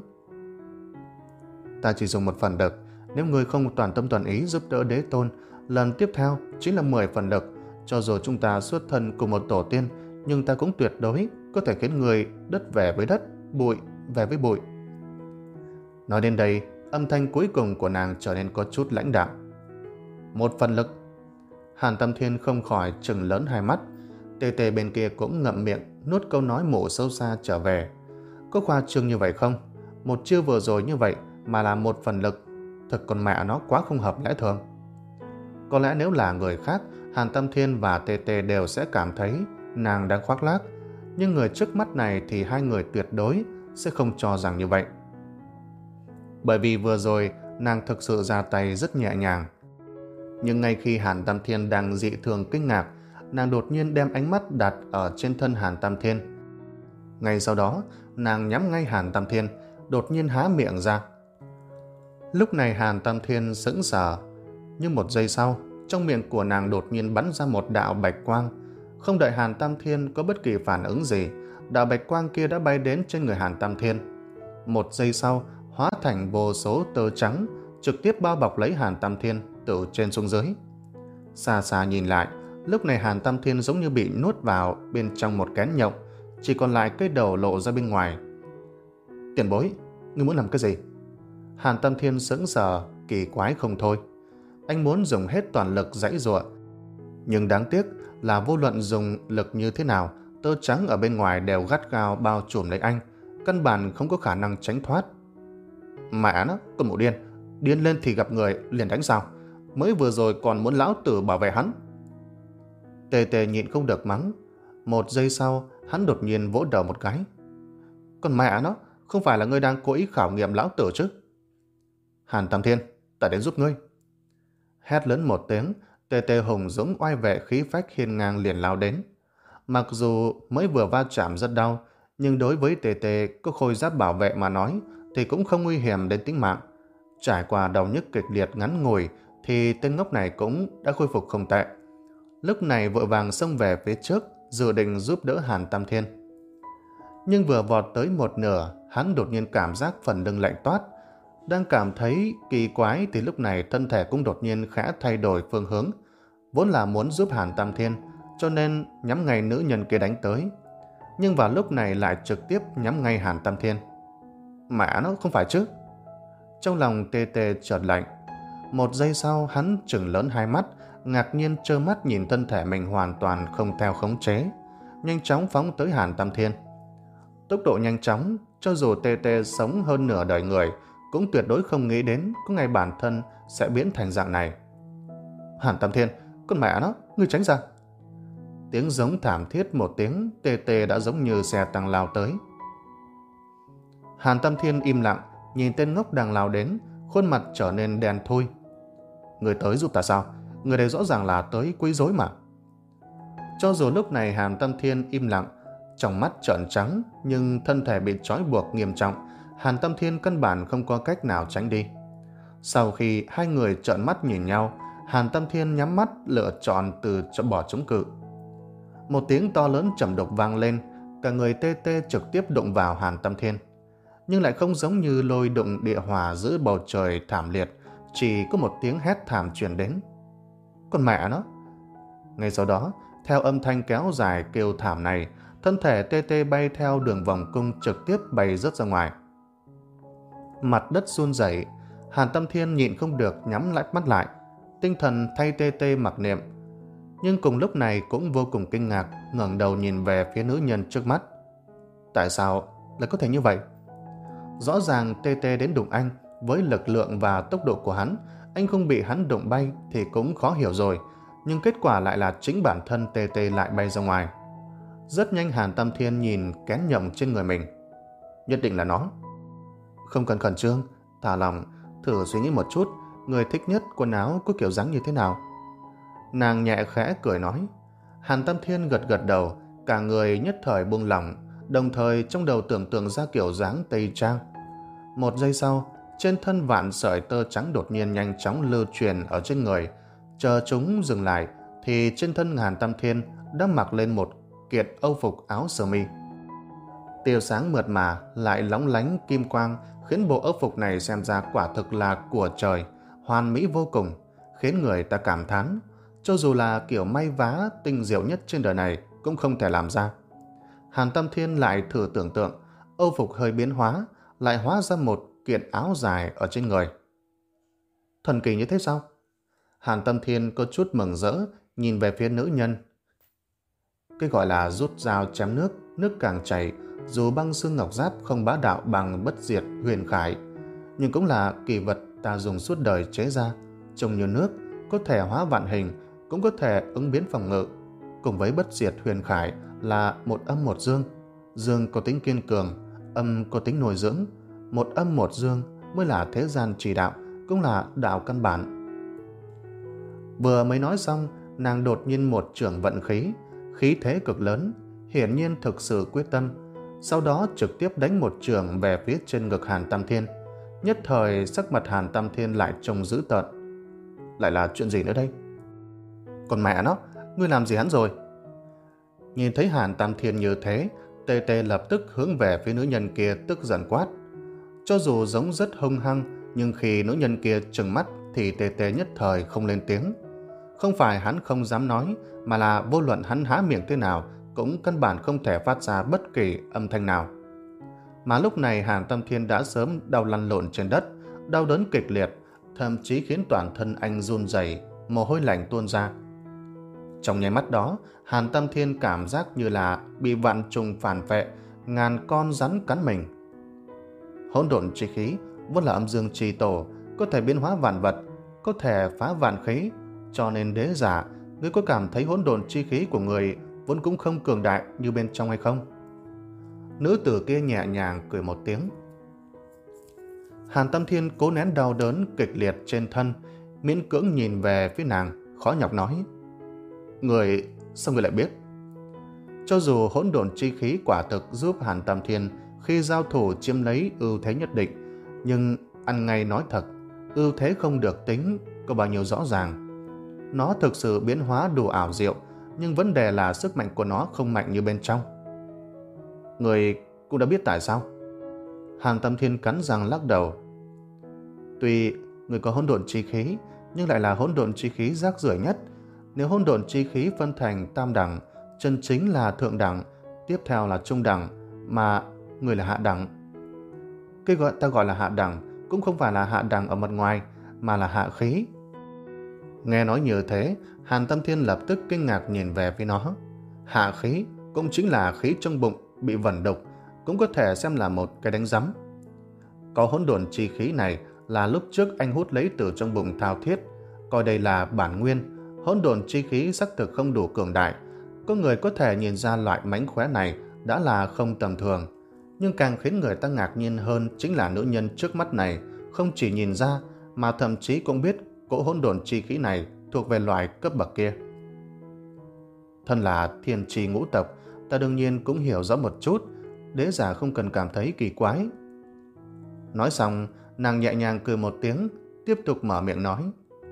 Ta chỉ dùng một phần lực, nếu ngươi không toàn tâm toàn ý giúp đỡ đế tôn, lần tiếp theo chính là mười phần lực. Cho dù chúng ta xuất thân cùng một tổ tiên, nhưng ta cũng tuyệt đối có thể khiến người đất về với đất, bụi về với bụi. Nói đến đây, âm thanh cuối cùng của nàng trở nên có chút lãnh đạm. Một phần lực. Hàn Tam Thiên không khỏi trừng lớn hai mắt. Tê Tê bên kia cũng ngậm miệng nuốt câu nói mổ sâu xa trở về. Có khoa trương như vậy không? Một chiêu vừa rồi như vậy mà là một phần lực, thật con mẹ nó quá không hợp lẽ thường. Có lẽ nếu là người khác, Hàn Tam Thiên và Tê Tê đều sẽ cảm thấy nàng đang khoác lác, nhưng người trước mắt này thì hai người tuyệt đối sẽ không cho rằng như vậy. Bởi vì vừa rồi nàng thực sự ra tay rất nhẹ nhàng. Nhưng ngay khi Hàn Tam Thiên đang dị thường kinh ngạc, nàng đột nhiên đem ánh mắt đặt ở trên thân Hàn Tam Thiên. Ngay sau đó, nàng nhắm ngay Hàn Tam Thiên, đột nhiên há miệng ra. Lúc này Hàn Tam Thiên sững sờ, nhưng một giây sau, trong miệng của nàng đột nhiên bắn ra một đạo bạch quang. Không đợi Hàn Tam Thiên có bất kỳ phản ứng gì, đạo bạch quang kia đã bay đến trên người Hàn Tam Thiên. Một giây sau, hóa thành vô số tơ trắng, trực tiếp bao bọc lấy Hàn Tam Thiên từ trên xuống dưới. Xa xa nhìn lại, lúc này Hàn Tam Thiên giống như bị nuốt vào bên trong một kén nhộng, chỉ còn lại cái đầu lộ ra bên ngoài. Tiền bối, ngươi muốn làm cái gì? Hàn Tam Thiên sững sờ, kỳ quái không thôi. Anh muốn dùng hết toàn lực giãy giụa, nhưng đáng tiếc là vô luận dùng lực như thế nào, tơ trắng ở bên ngoài đều gắt gao bao trùm lấy anh, căn bản không có khả năng tránh thoát. Mẹ nó, con mụ điên, điên lên thì gặp người liền đánh sao? Mới vừa rồi còn muốn lão tử bảo vệ hắn. Tê Tê nhịn không được mắng. Một giây sau, hắn đột nhiên vỗ đầu một cái. Còn mẹ nó, không phải là ngươi đang cố ý khảo nghiệm lão tử chứ? Hàn Tam Thiên, ta đến giúp ngươi. Hét lớn một tiếng, Tê Tê hùng dũng oai vệ khí phách hiên ngang liền lao đến. Mặc dù mới vừa va chạm rất đau, nhưng đối với Tê Tê có khôi giáp bảo vệ mà nói thì cũng không nguy hiểm đến tính mạng. Trải qua đau nhức kịch liệt ngắn ngủi thì tên ngốc này cũng đã khôi phục không tệ. Lúc này vội vàng xông về phía trước, dự định giúp đỡ Hàn Tam Thiên. Nhưng vừa vọt tới một nửa, hắn đột nhiên cảm giác phần lưng lạnh toát. Đang cảm thấy kỳ quái thì lúc này thân thể cũng đột nhiên khẽ thay đổi phương hướng. Vốn là muốn giúp Hàn Tam Thiên, cho nên nhắm ngay nữ nhân kia đánh tới. Nhưng vào lúc này lại trực tiếp nhắm ngay Hàn Tam Thiên. Mẹ nó, không phải chứ? Trong lòng Tê Tê chợt lạnh. Một giây sau hắn trừng lớn hai mắt, ngạc nhiên trơ mắt nhìn thân thể mình hoàn toàn không theo khống chế, nhanh chóng phóng tới Hàn Tam Thiên. Tốc độ nhanh chóng, cho dù Tê Tê sống hơn nửa đời người, cũng tuyệt đối không nghĩ đến có ngày bản thân sẽ biến thành dạng này. Hàn Tam Thiên, con mẹ nó, ngươi tránh ra! Tiếng giống thảm thiết một tiếng, Tê Tê đã giống như xe tăng lao tới. Hàn Tam Thiên im lặng, nhìn tên ngốc đang lao đến, khuôn mặt trở nên đen thui. Người tới giúp ta sao? Người đây rõ ràng là tới quấy rối mà. Cho dù lúc này Hàn Tam Thiên im lặng, trong mắt trợn trắng, nhưng thân thể bị trói buộc nghiêm trọng, Hàn Tam Thiên căn bản không có cách nào tránh đi. Sau khi hai người trợn mắt nhìn nhau, Hàn Tam Thiên nhắm mắt lựa chọn từ cho bỏ chống cự. Một tiếng to lớn trầm đục vang lên, cả người Tê Tê trực tiếp đụng vào Hàn Tam Thiên. Nhưng lại không giống như lôi đụng địa hỏa giữa bầu trời thảm liệt, chỉ có một tiếng hét thảm truyền đến. Con mẹ nó! Ngay sau đó, theo âm thanh kéo dài kêu thảm này, thân thể Tê Tê bay theo đường vòng cung trực tiếp bay rớt ra ngoài. Mặt đất run rẩy, Hàn Tam Thiên nhịn không được nhắm lại mắt lại, tinh thần thay Tê Tê mặc niệm. Nhưng cùng lúc này cũng vô cùng kinh ngạc, ngẩng đầu nhìn về phía nữ nhân trước mắt. Tại sao lại có thể như vậy? Rõ ràng Tê Tê đến đụng anh, với lực lượng và tốc độ của hắn, anh không bị hắn đụng bay thì cũng khó hiểu rồi, nhưng kết quả lại là chính bản thân Tê Tê lại bay ra ngoài. Rất nhanh Hàn Tam Thiên nhìn kén nhộng trên người mình. Nhất định là nó. Không cần khẩn trương, thả lòng, thử suy nghĩ một chút, người thích nhất quần áo có kiểu dáng như thế nào? Nàng nhẹ khẽ cười nói. Hàn Tam Thiên gật gật đầu, cả người nhất thời buông lỏng, đồng thời trong đầu tưởng tượng ra kiểu dáng Tây Trang. Một giây sau, trên thân vạn sợi tơ trắng đột nhiên nhanh chóng lưu truyền ở trên người. Chờ chúng dừng lại thì trên thân Hàn Tam Thiên đã mặc lên một kiện âu phục áo sơ mi. Tia sáng mượt mà lại lóng lánh kim quang khiến bộ âu phục này xem ra quả thực là của trời, hoàn mỹ vô cùng, khiến người ta cảm thán. Cho dù là kiểu may vá tinh diệu nhất trên đời này cũng không thể làm ra. Hàn Tam Thiên lại thử tưởng tượng, âu phục hơi biến hóa, lại hóa ra một kiện áo dài ở trên người. Thần kỳ như thế sao? Hàn Tam Thiên có chút mừng rỡ, nhìn về phía nữ nhân. Cái gọi là rút dao chém nước, nước càng chảy, dù băng xương ngọc giáp không bá đạo bằng bất diệt huyền khải, nhưng cũng là kỳ vật ta dùng suốt đời chế ra, trông như nước, có thể hóa vạn hình, cũng có thể ứng biến phòng ngự. Cùng với bất diệt huyền khải là một âm một dương. Dương có tính kiên cường, âm có tính nuôi dưỡng. Một âm một dương mới là thế gian chỉ đạo, cũng là đạo căn bản. Vừa mới nói xong, nàng đột nhiên một chưởng vận khí, khí thế cực lớn, hiển nhiên thực sự quyết tâm. Sau đó trực tiếp đánh một chưởng về phía trên ngực Hàn Tam Thiên. Nhất thời sắc mặt Hàn Tam Thiên lại trông dữ tợn. Lại là chuyện gì nữa đây? Còn mẹ nó, ngươi làm gì hắn rồi? Nhìn thấy Hàn Tam Thiên như thế, Tê Tê lập tức hướng về phía nữ nhân kia tức giận quát. Cho dù giống rất hung hăng, nhưng khi nữ nhân kia trừng mắt thì Tê Tê nhất thời không lên tiếng. Không phải hắn không dám nói, mà là vô luận hắn há miệng thế nào cũng căn bản không thể phát ra bất kỳ âm thanh nào. Mà lúc này Hàn Tam Thiên đã sớm đau lăn lộn trên đất, đau đớn kịch liệt, thậm chí khiến toàn thân anh run rẩy, mồ hôi lạnh tuôn ra. Trong nháy mắt đó, Hàn Tam Thiên cảm giác như là bị vạn trùng phản vệ, ngàn con rắn cắn mình. Hỗn độn chi khí vốn là âm dương chi tổ, có thể biến hóa vạn vật, có thể phá vạn khí, cho nên đế giả, ngươi có cảm thấy hỗn độn chi khí của người vốn cũng không cường đại như bên trong hay không? Nữ tử kia nhẹ nhàng cười một tiếng. Hàn Tam Thiên cố nén đau đớn kịch liệt trên thân, miễn cưỡng nhìn về phía nàng, khó nhọc nói. Người, sao người lại biết? Cho dù hỗn độn chi khí quả thực giúp Hàn Tam Thiên khi giao thủ chiếm lấy ưu thế nhất định, nhưng ăn ngay nói thật, ưu thế không được tính có bao nhiêu rõ ràng. Nó thực sự biến hóa đủ ảo diệu, nhưng vấn đề là sức mạnh của nó không mạnh như bên trong. Người cũng đã biết tại sao? Hàn Tam Thiên cắn răng lắc đầu. Tuy người có hỗn độn chi khí, nhưng lại là hỗn độn chi khí rác rưởi nhất. Nếu hỗn độn chi khí phân thành tam đẳng, chân chính là thượng đẳng, tiếp theo là trung đẳng, mà người là hạ đẳng. Cái gọi ta gọi là hạ đẳng cũng không phải là hạ đẳng ở mặt ngoài, mà là hạ khí. Nghe nói như thế, Hàn Tam Thiên lập tức kinh ngạc nhìn về phía nó. Hạ khí cũng chính là khí trong bụng bị vẩn đục, cũng có thể xem là một cái đánh rắm. Có hỗn độn chi khí này là lúc trước anh hút lấy từ trong bụng thao thiết, coi đây là bản nguyên. Hỗn độn chi khí xác thực không đủ cường đại. Có người có thể nhìn ra loại mánh khóe này đã là không tầm thường. Nhưng càng khiến người ta ngạc nhiên hơn chính là nữ nhân trước mắt này không chỉ nhìn ra mà thậm chí cũng biết cỗ hỗn độn chi khí này thuộc về loại cấp bậc kia. Thân là thiên tri ngũ tộc, ta đương nhiên cũng hiểu rõ một chút, đế giả không cần cảm thấy kỳ quái. Nói xong, nàng nhẹ nhàng cười một tiếng, tiếp tục mở miệng nói.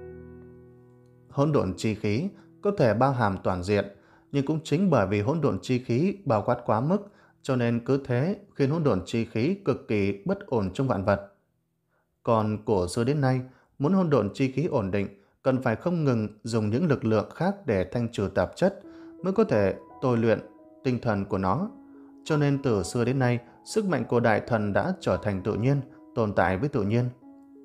Hỗn độn chi khí có thể bao hàm toàn diện, nhưng cũng chính bởi vì hỗn độn chi khí bao quát quá mức, cho nên cứ thế khiến hỗn độn chi khí cực kỳ bất ổn trong vạn vật. Còn cổ xưa đến nay, muốn hỗn độn chi khí ổn định, cần phải không ngừng dùng những lực lượng khác để thanh trừ tạp chất, mới có thể tôi luyện tinh thần của nó. Cho nên từ xưa đến nay, sức mạnh của đại thần đã trở thành tự nhiên, tồn tại với tự nhiên.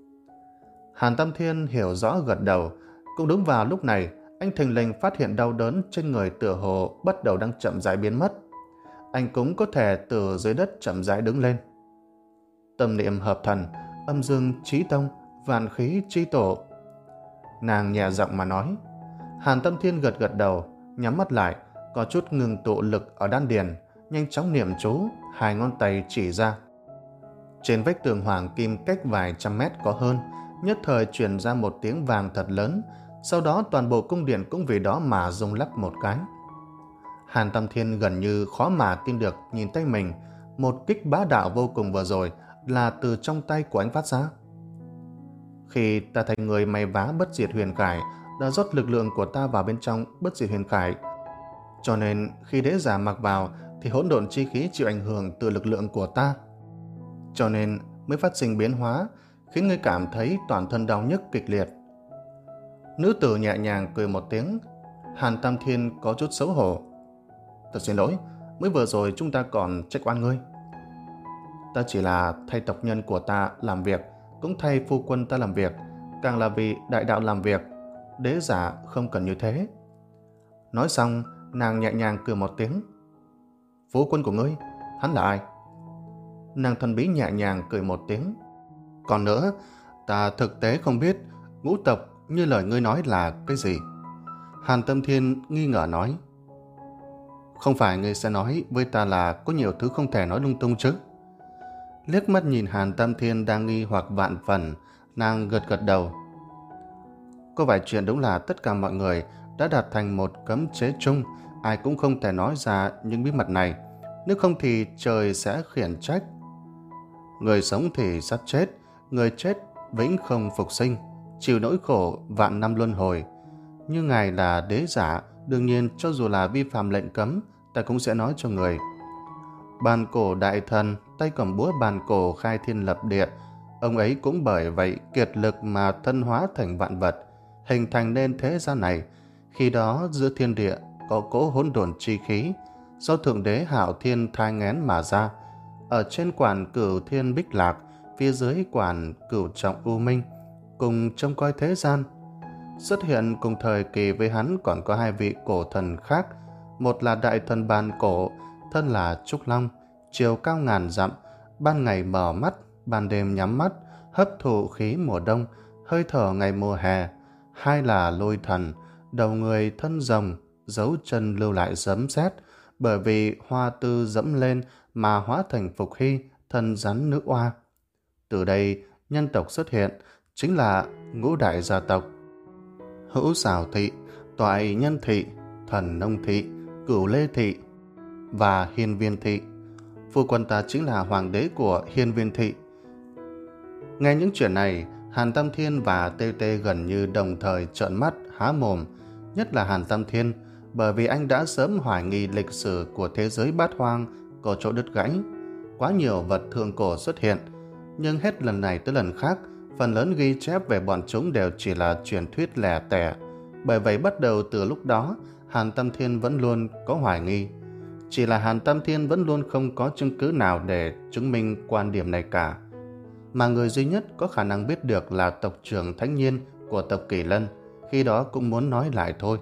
Hàn Tam Thiên hiểu rõ gật đầu. Cũng đúng vào lúc này, anh thình lình phát hiện đau đớn trên người tựa hồ bắt đầu đang chậm rãi biến mất. Anh cũng có thể từ dưới đất chậm rãi đứng lên. Tâm niệm hợp thần, âm dương chí tông, vạn khí chi tổ. Nàng nhẹ giọng mà nói. Hàn Tam Thiên gật gật đầu, nhắm mắt lại, có chút ngừng tụ lực ở đan điền, nhanh chóng niệm chú, hai ngón tay chỉ ra. Trên vách tường hoàng kim cách vài trăm mét có hơn, nhất thời truyền ra một tiếng vàng thật lớn, sau đó toàn bộ cung điện cũng vì đó mà rung lắc một cái. Hàn Tam Thiên gần như khó mà tin được nhìn tay mình, một kích bá đạo vô cùng vừa rồi là từ trong tay của anh phát ra. Khi ta thành người may vá bất diệt huyền khải, đã rót lực lượng của ta vào bên trong bất diệt huyền khải, cho nên khi đế giả mặc vào thì hỗn độn chi khí chịu ảnh hưởng từ lực lượng của ta, cho nên mới phát sinh biến hóa, khiến ngươi cảm thấy toàn thân đau nhức kịch liệt. Nữ tử nhẹ nhàng cười một tiếng. Hàn Tam Thiên có chút xấu hổ. Thật xin lỗi, mới vừa rồi chúng ta còn trách oan ngươi. Ta chỉ là thay tộc nhân của ta làm việc, cũng thay phu quân ta làm việc, càng là vì đại đạo làm việc. Đế giả không cần như thế. Nói xong, nàng nhẹ nhàng cười một tiếng. Phu quân của ngươi, hắn là ai? Nàng thần bí nhẹ nhàng cười một tiếng. Còn nữa, ta thực tế không biết ngũ tộc như lời ngươi nói là cái gì. Hàn Tâm Thiên nghi ngờ nói, không phải ngươi sẽ nói với ta là có nhiều thứ không thể nói lung tung chứ? Liếc mắt nhìn Hàn Tâm Thiên đang nghi hoặc vạn phần, nàng gật gật đầu. Có vài chuyện đúng là tất cả mọi người đã đạt thành một cấm chế chung, ai cũng không thể nói ra những bí mật này, nếu không thì trời sẽ khiển trách. Người sống thì sắp chết, người chết vĩnh không phục sinh, chịu nỗi khổ vạn năm luân hồi. Như ngài là đế giả, đương nhiên cho dù là vi phạm lệnh cấm, ta cũng sẽ nói cho người. Bàn cổ đại thần, tay cầm búa bàn cổ khai thiên lập địa, ông ấy cũng bởi vậy kiệt lực mà thân hóa thành vạn vật, hình thành nên thế gian này. Khi đó giữa thiên địa có cỗ hỗn độn chi khí, do Thượng Đế Hạo Thiên thai nghén mà ra. Ở trên quản Cửu Thiên Bích Lạc, phía dưới quản Cửu Trọng U Minh, cùng trông coi thế gian. Xuất hiện cùng thời kỳ với hắn còn có hai vị cổ thần khác, một là đại thần bàn cổ, thân là Trúc Long, chiều cao ngàn dặm, ban ngày mở mắt, ban đêm nhắm mắt, hấp thụ khí mùa đông, hơi thở ngày mùa hè. Hai là lôi thần, đầu người thân rồng, dấu chân lưu lại giấm sét, bởi vì hoa tư dẫm lên mà hóa thành Phục Hy, thân rắn nữ oa. Từ đây nhân tộc xuất hiện, chính là ngũ đại gia tộc: Hữu Xảo Thị, Toại Nhân Thị, Thần Nông Thị, Cửu Lê Thị và Hiên Viên Thị. Phu quân ta chính là hoàng đế của Hiên Viên Thị. Nghe những chuyện này, Hàn Tam Thiên và Tê Tê gần như đồng thời trợn mắt há mồm, nhất là Hàn Tam Thiên, bởi vì anh đã sớm hoài nghi lịch sử của thế giới bát hoang có chỗ đứt gãy. Quá nhiều vật thượng cổ xuất hiện, nhưng hết lần này tới lần khác, phần lớn ghi chép về bọn chúng đều chỉ là truyền thuyết lẻ tẻ. Bởi vậy bắt đầu từ lúc đó, Hàn Tam Thiên vẫn luôn có hoài nghi. Chỉ là Hàn Tam Thiên vẫn luôn không có chứng cứ nào để chứng minh quan điểm này cả. Mà người duy nhất có khả năng biết được là tộc trưởng Thánh Nhiên của tộc Kỳ Lân, khi đó cũng muốn nói lại thôi.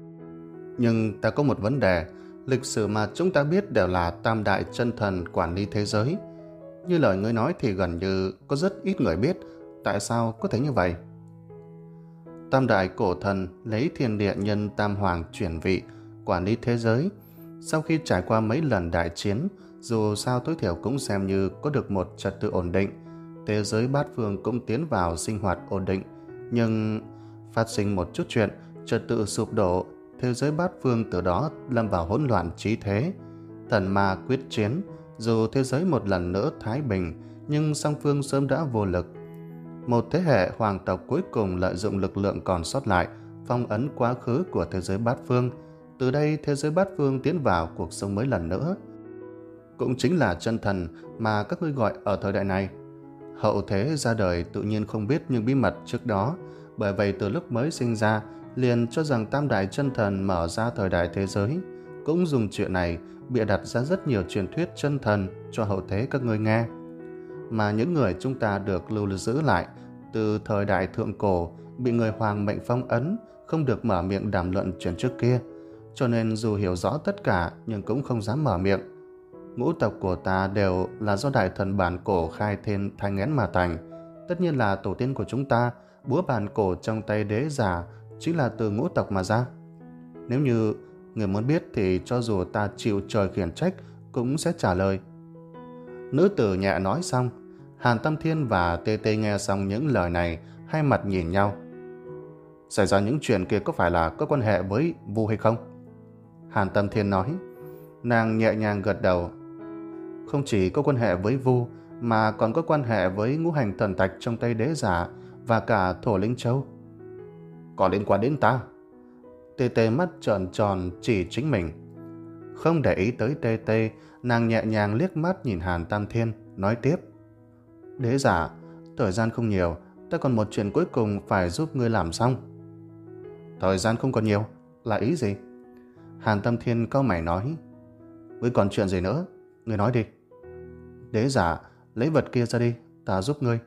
Nhưng ta có một vấn đề, lịch sử mà chúng ta biết đều là tam đại chân thần quản lý thế giới. Như lời ngươi nói thì gần như có rất ít người biết, tại sao có thể như vậy? Tam đại cổ thần lấy thiên địa nhân tam hoàng chuyển vị, quản lý thế giới. Sau khi trải qua mấy lần đại chiến, dù sao tối thiểu cũng xem như có được một trật tự ổn định, thế giới bát phương cũng tiến vào sinh hoạt ổn định. Nhưng phát sinh một chút chuyện, trật tự sụp đổ, thế giới bát phương từ đó lâm vào hỗn loạn trí thế. Thần ma quyết chiến, dù thế giới một lần nữa thái bình, nhưng song phương sớm đã vô lực. Một thế hệ hoàng tộc cuối cùng lợi dụng lực lượng còn sót lại, phong ấn quá khứ của thế giới bát phương. Từ đây thế giới bát phương tiến vào cuộc sống mới lần nữa. Cũng chính là chân thần mà các ngươi gọi ở thời đại này. Hậu thế ra đời tự nhiên không biết những bí mật trước đó, bởi vậy từ lúc mới sinh ra liền cho rằng tam đại chân thần mở ra thời đại thế giới, cũng dùng chuyện này bịa đặt ra rất nhiều truyền thuyết chân thần cho hậu thế các ngươi nghe. Mà những người chúng ta được lưu giữ lại từ thời đại thượng cổ bị người hoàng mệnh phong ấn, không được mở miệng đàm luận chuyện trước kia, cho nên dù hiểu rõ tất cả nhưng cũng không dám mở miệng. Ngũ tộc của ta đều là do đại thần bản cổ khai thiên thai nghén mà thành. Tất nhiên là tổ tiên của chúng ta, búa bản cổ trong tay đế giả chính là từ ngũ tộc mà ra. Nếu như người muốn biết thì cho dù ta chịu trời khiển trách cũng sẽ trả lời. Nữ tử nhẹ nói xong, Hàn Tam Thiên và Tê Tê nghe xong những lời này, hai mặt nhìn nhau. Xảy ra những chuyện kia có phải là có quan hệ với Vu hay không? Hàn Tam Thiên nói. Nàng nhẹ nhàng gật đầu. Không chỉ có quan hệ với Vu, mà còn có quan hệ với ngũ hành thần thạch trong tay đế giả và cả Thổ Linh Châu. Có liên quan đến ta? Tê Tê mắt tròn tròn chỉ chính mình. Không để ý tới Tê Tê, nàng nhẹ nhàng liếc mắt nhìn Hàn Tam Thiên, nói tiếp. Đế giả, thời gian không nhiều, ta còn một chuyện cuối cùng phải giúp ngươi làm xong. Thời gian không còn nhiều, là ý gì? Hàn Tam Thiên cau mày nói. Ngươi còn chuyện gì nữa? Ngươi nói đi. Đế giả, lấy vật kia ra đi, ta giúp ngươi.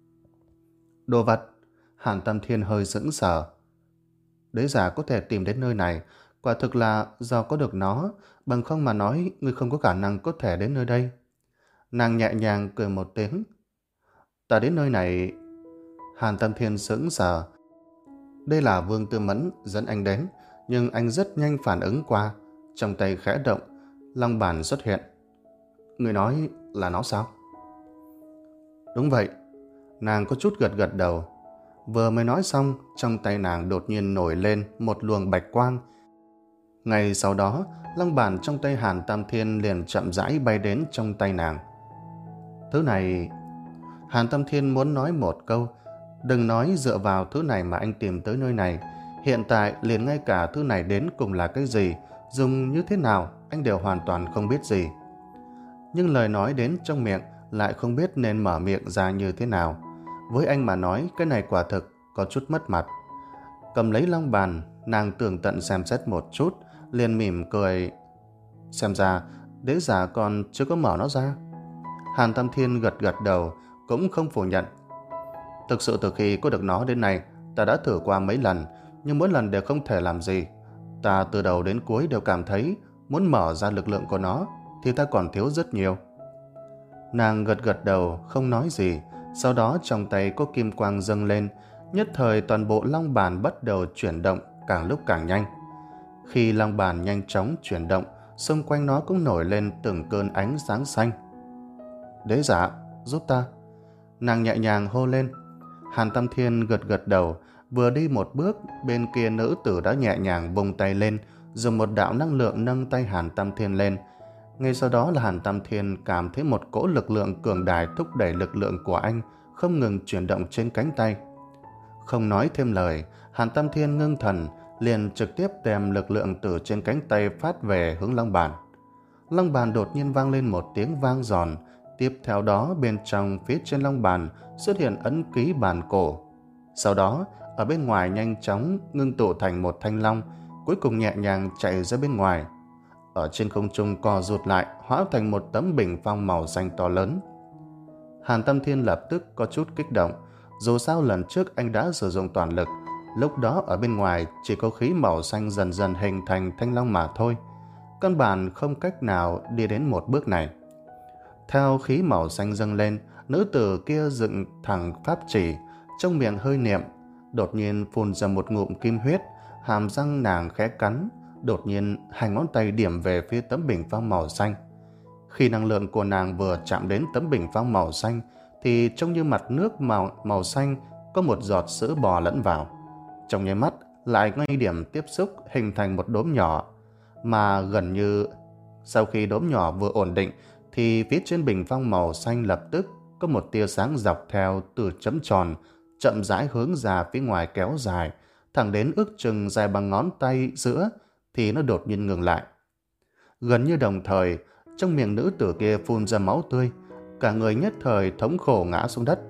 Đồ vật? Hàn Tam Thiên hơi sững sờ. Đế giả có thể tìm đến nơi này, quả thực là do có được nó, bằng không mà nói ngươi không có khả năng có thể đến nơi đây. Nàng nhẹ nhàng cười một tiếng. Ta đến nơi này... Hàn Tam Thiên sững sờ. Đây là Vương Tư Mẫn dẫn anh đến, nhưng anh rất nhanh phản ứng qua, trong tay khẽ động, long bàn xuất hiện. Người nói là nó sao? Đúng vậy. Nàng có chút gật gật đầu. Vừa mới nói xong, trong tay nàng đột nhiên nổi lên một luồng bạch quang. Ngay sau đó, long bàn trong tay Hàn Tam Thiên liền chậm rãi bay đến trong tay nàng. Thứ này... Hàn Tam Thiên muốn nói một câu, đừng nói dựa vào thứ này mà anh tìm tới nơi này. Hiện tại liền ngay cả thứ này đến cùng là cái gì, dùng như thế nào, anh đều hoàn toàn không biết gì. Nhưng lời nói đến trong miệng lại không biết nên mở miệng ra như thế nào. Với anh mà nói, cái này quả thực có chút mất mặt. Cầm lấy long bàn, nàng tường tận xem xét một chút, liền mỉm cười. Xem ra, đế giả còn chưa có mở nó ra. Hàn Tam Thiên gật gật đầu, cũng không phủ nhận. Thực sự từ khi có được nó đến nay, ta đã thử qua mấy lần, nhưng mỗi lần đều không thể làm gì. Ta từ đầu đến cuối đều cảm thấy muốn mở ra lực lượng của nó thì ta còn thiếu rất nhiều. Nàng gật gật đầu, không nói gì. Sau đó trong tay có kim quang dâng lên, nhất thời toàn bộ long bàn bắt đầu chuyển động, càng lúc càng nhanh. Khi long bàn nhanh chóng chuyển động, xung quanh nó cũng nổi lên từng cơn ánh sáng xanh. Đế giả, giúp ta. Nàng nhẹ nhàng hô lên. Hàn Tam Thiên gật gật đầu, vừa đi một bước, bên kia nữ tử đã nhẹ nhàng vung tay lên, dùng một đạo năng lượng nâng tay Hàn Tam Thiên lên. Ngay sau đó là Hàn Tam Thiên cảm thấy một cỗ lực lượng cường đại thúc đẩy lực lượng của anh không ngừng chuyển động trên cánh tay. Không nói thêm lời, Hàn Tam Thiên ngưng thần, liền trực tiếp đem lực lượng từ trên cánh tay phát về hướng long bàn. Long bàn đột nhiên vang lên một tiếng vang giòn, tiếp theo đó bên trong phía trên long bàn xuất hiện ấn ký bàn cổ. Sau đó, ở bên ngoài nhanh chóng ngưng tụ thành một thanh long, cuối cùng nhẹ nhàng chạy ra bên ngoài. Ở trên không trung co rụt lại, hóa thành một tấm bình phong màu xanh to lớn. Hàn Tam Thiên lập tức có chút kích động, dù sao lần trước anh đã sử dụng toàn lực, lúc đó ở bên ngoài chỉ có khí màu xanh dần dần hình thành thanh long mà thôi, căn bản không cách nào đi đến một bước này. Theo khí màu xanh dâng lên, nữ tử kia dựng thẳng pháp chỉ, trong miệng hơi niệm, đột nhiên phun ra một ngụm kim huyết, hàm răng nàng khẽ cắn, đột nhiên hai ngón tay điểm về phía tấm bình phong màu xanh. Khi năng lượng của nàng vừa chạm đến tấm bình phong màu xanh, thì trông như mặt nước màu, màu xanh có một giọt sữa bò lẫn vào. Trong nháy mắt, lại ngay điểm tiếp xúc hình thành một đốm nhỏ, mà gần như sau khi đốm nhỏ vừa ổn định, thì phía trên bình phong màu xanh lập tức có một tia sáng dọc theo từ chấm tròn, chậm rãi hướng ra phía ngoài kéo dài, thẳng đến ước chừng dài bằng ngón tay giữa, thì nó đột nhiên ngừng lại. Gần như đồng thời, trong miệng nữ tử kia phun ra máu tươi, cả người nhất thời thống khổ ngã xuống đất.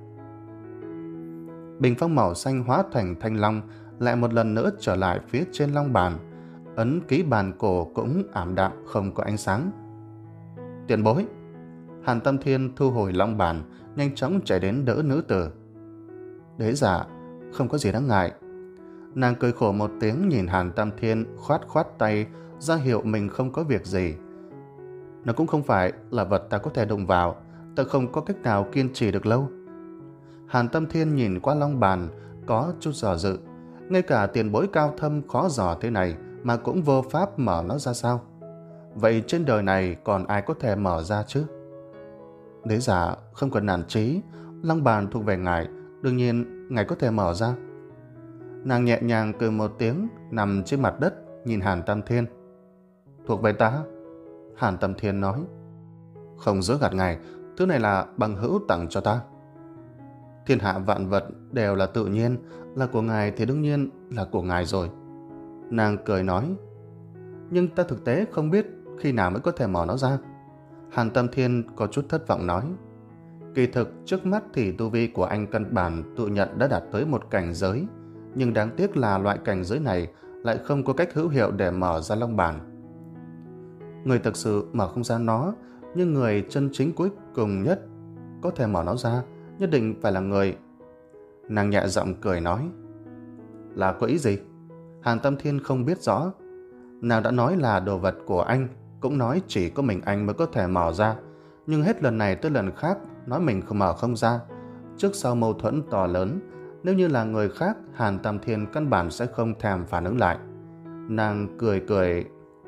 Bình phong màu xanh hóa thành thanh long, lại một lần nữa trở lại phía trên long bàn. Ấn ký bàn cổ cũng ảm đạm không có ánh sáng. Tiền bối! Hàn Tam Thiên thu hồi long bàn, nhanh chóng chạy đến đỡ nữ tử. Đế giả, không có gì đáng ngại. Nàng cười khổ một tiếng nhìn Hàn Tam Thiên, khoát khoát tay, ra hiệu mình không có việc gì. Nó cũng không phải là vật ta có thể đụng vào, ta không có cách nào kiên trì được lâu. Hàn Tam Thiên nhìn qua long bàn, có chút dò dự. Ngay cả tiền bối cao thâm khó dò thế này mà cũng vô pháp mở nó ra sao? Vậy trên đời này còn ai có thể mở ra chứ? Đế giả, không cần nản chí, long bàn thuộc về ngài, đương nhiên ngài có thể mở ra. Nàng nhẹ nhàng cười một tiếng, nằm trên mặt đất nhìn Hàn Tam Thiên. Thuộc về ta? Hàn Tam Thiên nói. Không dối gạt ngài, thứ này là bằng hữu tặng cho ta. Thiên hạ vạn vật đều là tự nhiên, là của ngài thì đương nhiên là của ngài rồi. Nàng cười nói. Nhưng ta thực tế không biết khi nào mới có thể mở nó ra. Hàn Tam Thiên có chút thất vọng nói. Kỳ thực trước mắt thì tu vi của anh căn bản tự nhận đã đạt tới một cảnh giới, nhưng đáng tiếc là loại cảnh giới này lại không có cách hữu hiệu để mở ra long bàn. Người thực sự mở không ra nó, nhưng người chân chính cuối cùng nhất có thể mở nó ra nhất định phải là người. Nàng nhẹ giọng cười nói. Là có ý gì? Hàn Tam Thiên không biết rõ. Nàng đã nói là đồ vật của anh, cũng nói chỉ có mình anh mới có thể mở ra, nhưng hết lần này tới lần khác nói mình không mở không ra. Trước sau mâu thuẫn to lớn, nếu như là người khác, Hàn Tam Thiên căn bản sẽ không thèm phản ứng lại. Nàng cười cười.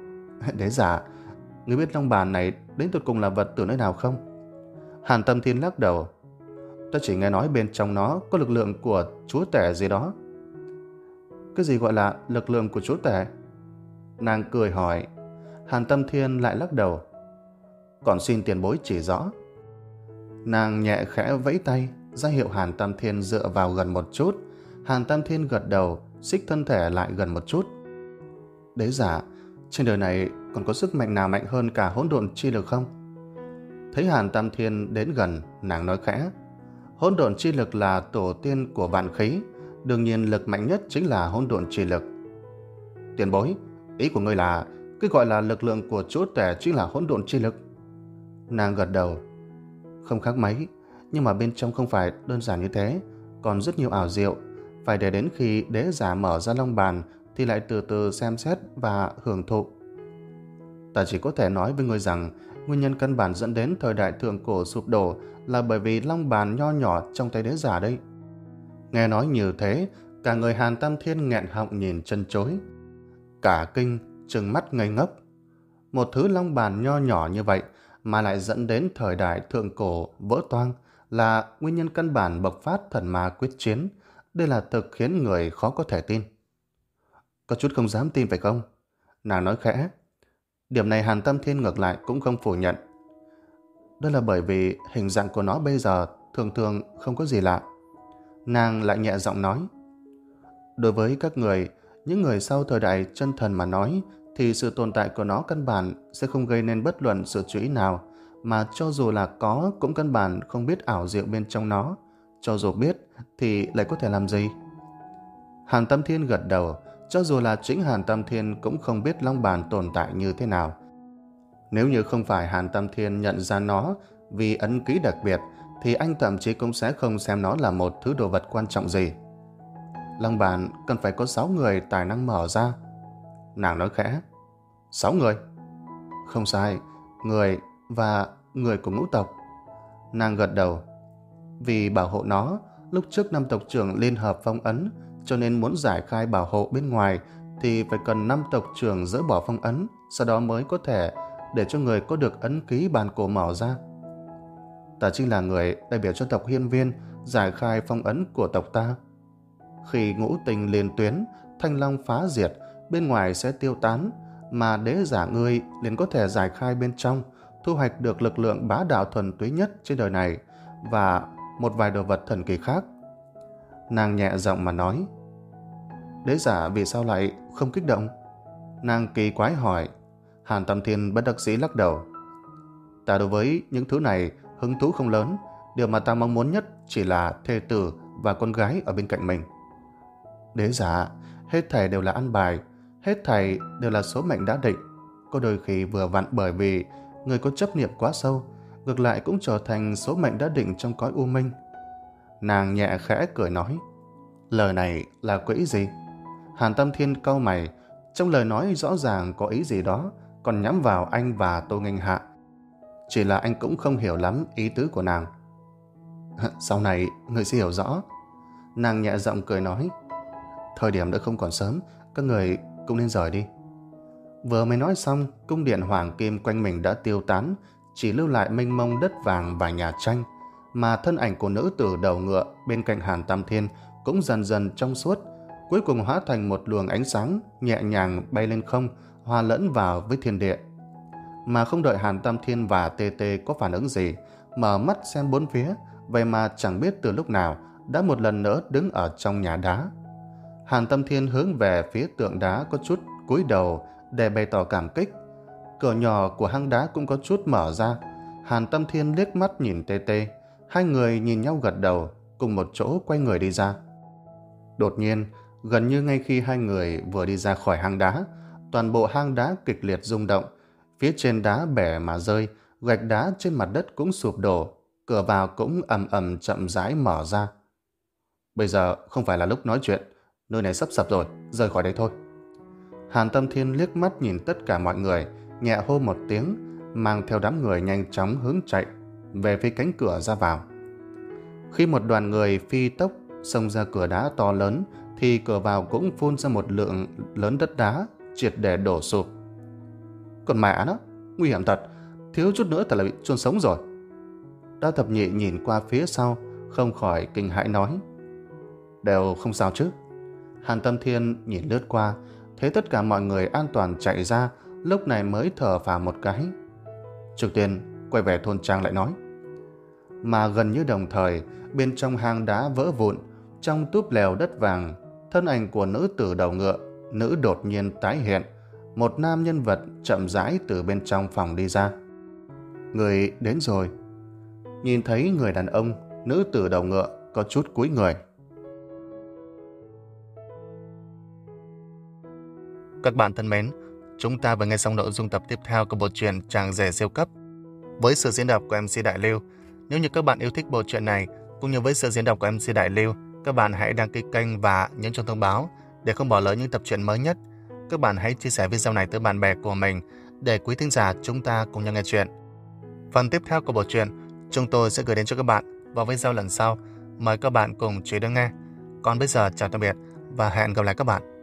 Đế giả, ngươi biết long bàn này đến tột cùng là vật từ nơi nào không? Hàn Tâm Thiên lắc đầu. Ta chỉ nghe nói bên trong nó có lực lượng của chúa tể gì đó. Cái gì gọi là lực lượng của chúa tể? Nàng cười hỏi. Hàn Tâm Thiên lại lắc đầu. Còn xin tiền bối chỉ rõ. Nàng nhẹ khẽ vẫy tay, ra hiệu Hàn Tâm Thiên dựa vào gần một chút. Hàn Tâm Thiên gật đầu, xích thân thể lại gần một chút. Đế giả, trên đời này còn có sức mạnh nào mạnh hơn cả hỗn độn chi lực không? Thấy Hàn Tâm Thiên đến gần, nàng nói khẽ. Hỗn độn chi lực là tổ tiên của vạn khí, đương nhiên lực mạnh nhất chính là hỗn độn chi lực. Tiền bối, ý của ngươi là cái gọi là lực lượng của chúa tể chính là hỗn độn chi lực? Nàng gật đầu. Không khác mấy, nhưng mà bên trong không phải đơn giản như thế, còn rất nhiều ảo diệu. Phải để đến khi đế giả mở ra long bàn thì lại từ từ xem xét và hưởng thụ. Ta chỉ có thể nói với ngươi rằng nguyên nhân căn bản dẫn đến thời đại thượng cổ sụp đổ là bởi vì long bàn nho nhỏ trong tay đế giả đây. Nghe nói như thế, cả người Hàn Tam Thiên nghẹn họng nhìn chân chối. Cả kinh, trừng mắt ngây ngốc. Một thứ long bàn nho nhỏ như vậy mà lại dẫn đến thời đại thượng cổ vỡ toang là nguyên nhân căn bản bộc phát thần ma quyết chiến. Đây là thực khiến người khó có thể tin. Có chút không dám tin phải không? Nàng nói khẽ. Điểm này Hàn Tam Thiên ngược lại cũng không phủ nhận. Đó là bởi vì hình dạng của nó bây giờ thường thường không có gì lạ. Nàng lại nhẹ giọng nói. Đối với các người, những người sau thời đại chân thần mà nói, thì sự tồn tại của nó căn bản sẽ không gây nên bất luận sự chú ý nào, mà cho dù là có cũng căn bản không biết ảo diệu bên trong nó. Cho dù biết thì lại có thể làm gì? Hàn Tam Thiên gật đầu. Cho dù là chính Hàn Tam Thiên cũng không biết long bàn tồn tại như thế nào. Nếu như không phải Hàn Tam Thiên nhận ra nó vì ấn ký đặc biệt, thì anh thậm chí cũng sẽ không xem nó là một thứ đồ vật quan trọng gì. Long bàn cần phải có sáu người tài năng mở ra. Nàng nói khẽ. Sáu người? Không sai, người và người của ngũ tộc. Nàng gật đầu. Vì bảo hộ nó, lúc trước năm tộc trưởng liên hợp phong ấn, cho nên muốn giải khai bảo hộ bên ngoài thì phải cần năm tộc trưởng dỡ bỏ phong ấn, sau đó mới có thể để cho người có được ấn ký bàn cổ mở ra. Ta chính là người đại biểu cho tộc Hiên Viên giải khai phong ấn của tộc ta. Khi ngũ tình liên tuyến, thanh long phá diệt, bên ngoài sẽ tiêu tán, mà đế giả ngươi liền có thể giải khai bên trong, thu hoạch được lực lượng bá đạo thuần túy nhất trên đời này và một vài đồ vật thần kỳ khác. Nàng nhẹ giọng mà nói. Đế giả vì sao lại không kích động? Nàng kỳ quái hỏi. Hàn Tam Thiên bất đắc dĩ lắc đầu. Ta đối với những thứ này hứng thú không lớn. Điều mà ta mong muốn nhất chỉ là thê tử và con gái ở bên cạnh mình. Đế giả, hết thảy đều là ăn bài, hết thảy đều là số mệnh đã định. Có đôi khi vừa vặn bởi vì người có chấp niệm quá sâu, ngược lại cũng trở thành số mệnh đã định trong cõi u minh. Nàng nhẹ khẽ cười nói. Lời này là có ý gì? Hàn Tam Thiên cau mày. Trong lời nói rõ ràng có ý gì đó, còn nhắm vào anh và Tô Nghênh Hạ. Chỉ là anh cũng không hiểu lắm ý tứ của nàng. Sau này người sẽ hiểu rõ. Nàng nhẹ giọng cười nói. Thời điểm đã không còn sớm, các người cũng nên rời đi. Vừa mới nói xong, cung điện hoàng kim quanh mình đã tiêu tán, chỉ lưu lại mênh mông đất vàng và nhà tranh, mà thân ảnh của nữ tử đầu ngựa bên cạnh Hàn Tam Thiên cũng dần dần trong suốt, cuối cùng hóa thành một luồng ánh sáng nhẹ nhàng bay lên không, hòa lẫn vào với thiên địa. Mà không đợi Hàn Tam Thiên và Tê Tê có phản ứng gì, mở mắt xem bốn phía, vậy mà chẳng biết từ lúc nào đã một lần nữa đứng ở trong nhà đá. Hàn Tam Thiên hướng về phía tượng đá có chút cúi đầu để bày tỏ cảm kích. Cửa nhỏ của hang đá cũng có chút mở ra. Hàn Tam Thiên liếc mắt nhìn Tê Tê, hai người nhìn nhau gật đầu, cùng một chỗ quay người đi ra. Đột nhiên, gần như ngay khi hai người vừa đi ra khỏi hang đá, toàn bộ hang đá kịch liệt rung động, phía trên đá bẻ mà rơi, gạch đá trên mặt đất cũng sụp đổ, cửa vào cũng ầm ầm chậm rãi mở ra. Bây giờ không phải là lúc nói chuyện, nơi này sắp sập rồi, rời khỏi đây thôi. Hàn Tam Thiên liếc mắt nhìn tất cả mọi người, nhẹ hô một tiếng, mang theo đám người nhanh chóng hướng chạy về phía cánh cửa ra vào. Khi một đoàn người phi tốc xông ra cửa đá to lớn, thì cửa vào cũng phun ra một lượng lớn đất đá triệt để đổ sụp. Còn mẹ nó, nguy hiểm thật, thiếu chút nữa thật là bị chôn sống rồi. Đao thập nhị nhìn qua phía sau, không khỏi kinh hãi nói. Đều không sao chứ? Hàn Tâm Thiên nhìn lướt qua, thấy tất cả mọi người an toàn chạy ra, lúc này mới thở phào một cái. Trước tiên quay về thôn trang lại nói. Mà gần như đồng thời, bên trong hang đá vỡ vụn, trong túp lều đất vàng, thân ảnh của nữ tử đầu ngựa, nữ đột nhiên tái hiện. Một nam nhân vật chậm rãi từ bên trong phòng đi ra. Người đến rồi. Nhìn thấy người đàn ông, nữ tử đầu ngựa có chút cúi người. Các bạn thân mến, chúng ta vừa nghe xong nội dung tập tiếp theo của bộ truyện Chàng rể siêu cấp với sự diễn đọc của em xê Đại Lưu. Nếu như các bạn yêu thích bộ truyện này cũng như với sự diễn đọc của em xê Đại Lưu, các bạn hãy đăng ký kênh và nhấn chuông thông báo để không bỏ lỡ những tập truyện mới nhất. Các bạn hãy chia sẻ video này tới bạn bè của mình để quý thính giả chúng ta cùng nhau nghe chuyện. Phần tiếp theo của bộ truyện chúng tôi sẽ gửi đến cho các bạn vào video lần sau. Mời các bạn cùng chú ý đón nghe. Còn bây giờ chào tạm biệt và hẹn gặp lại các bạn.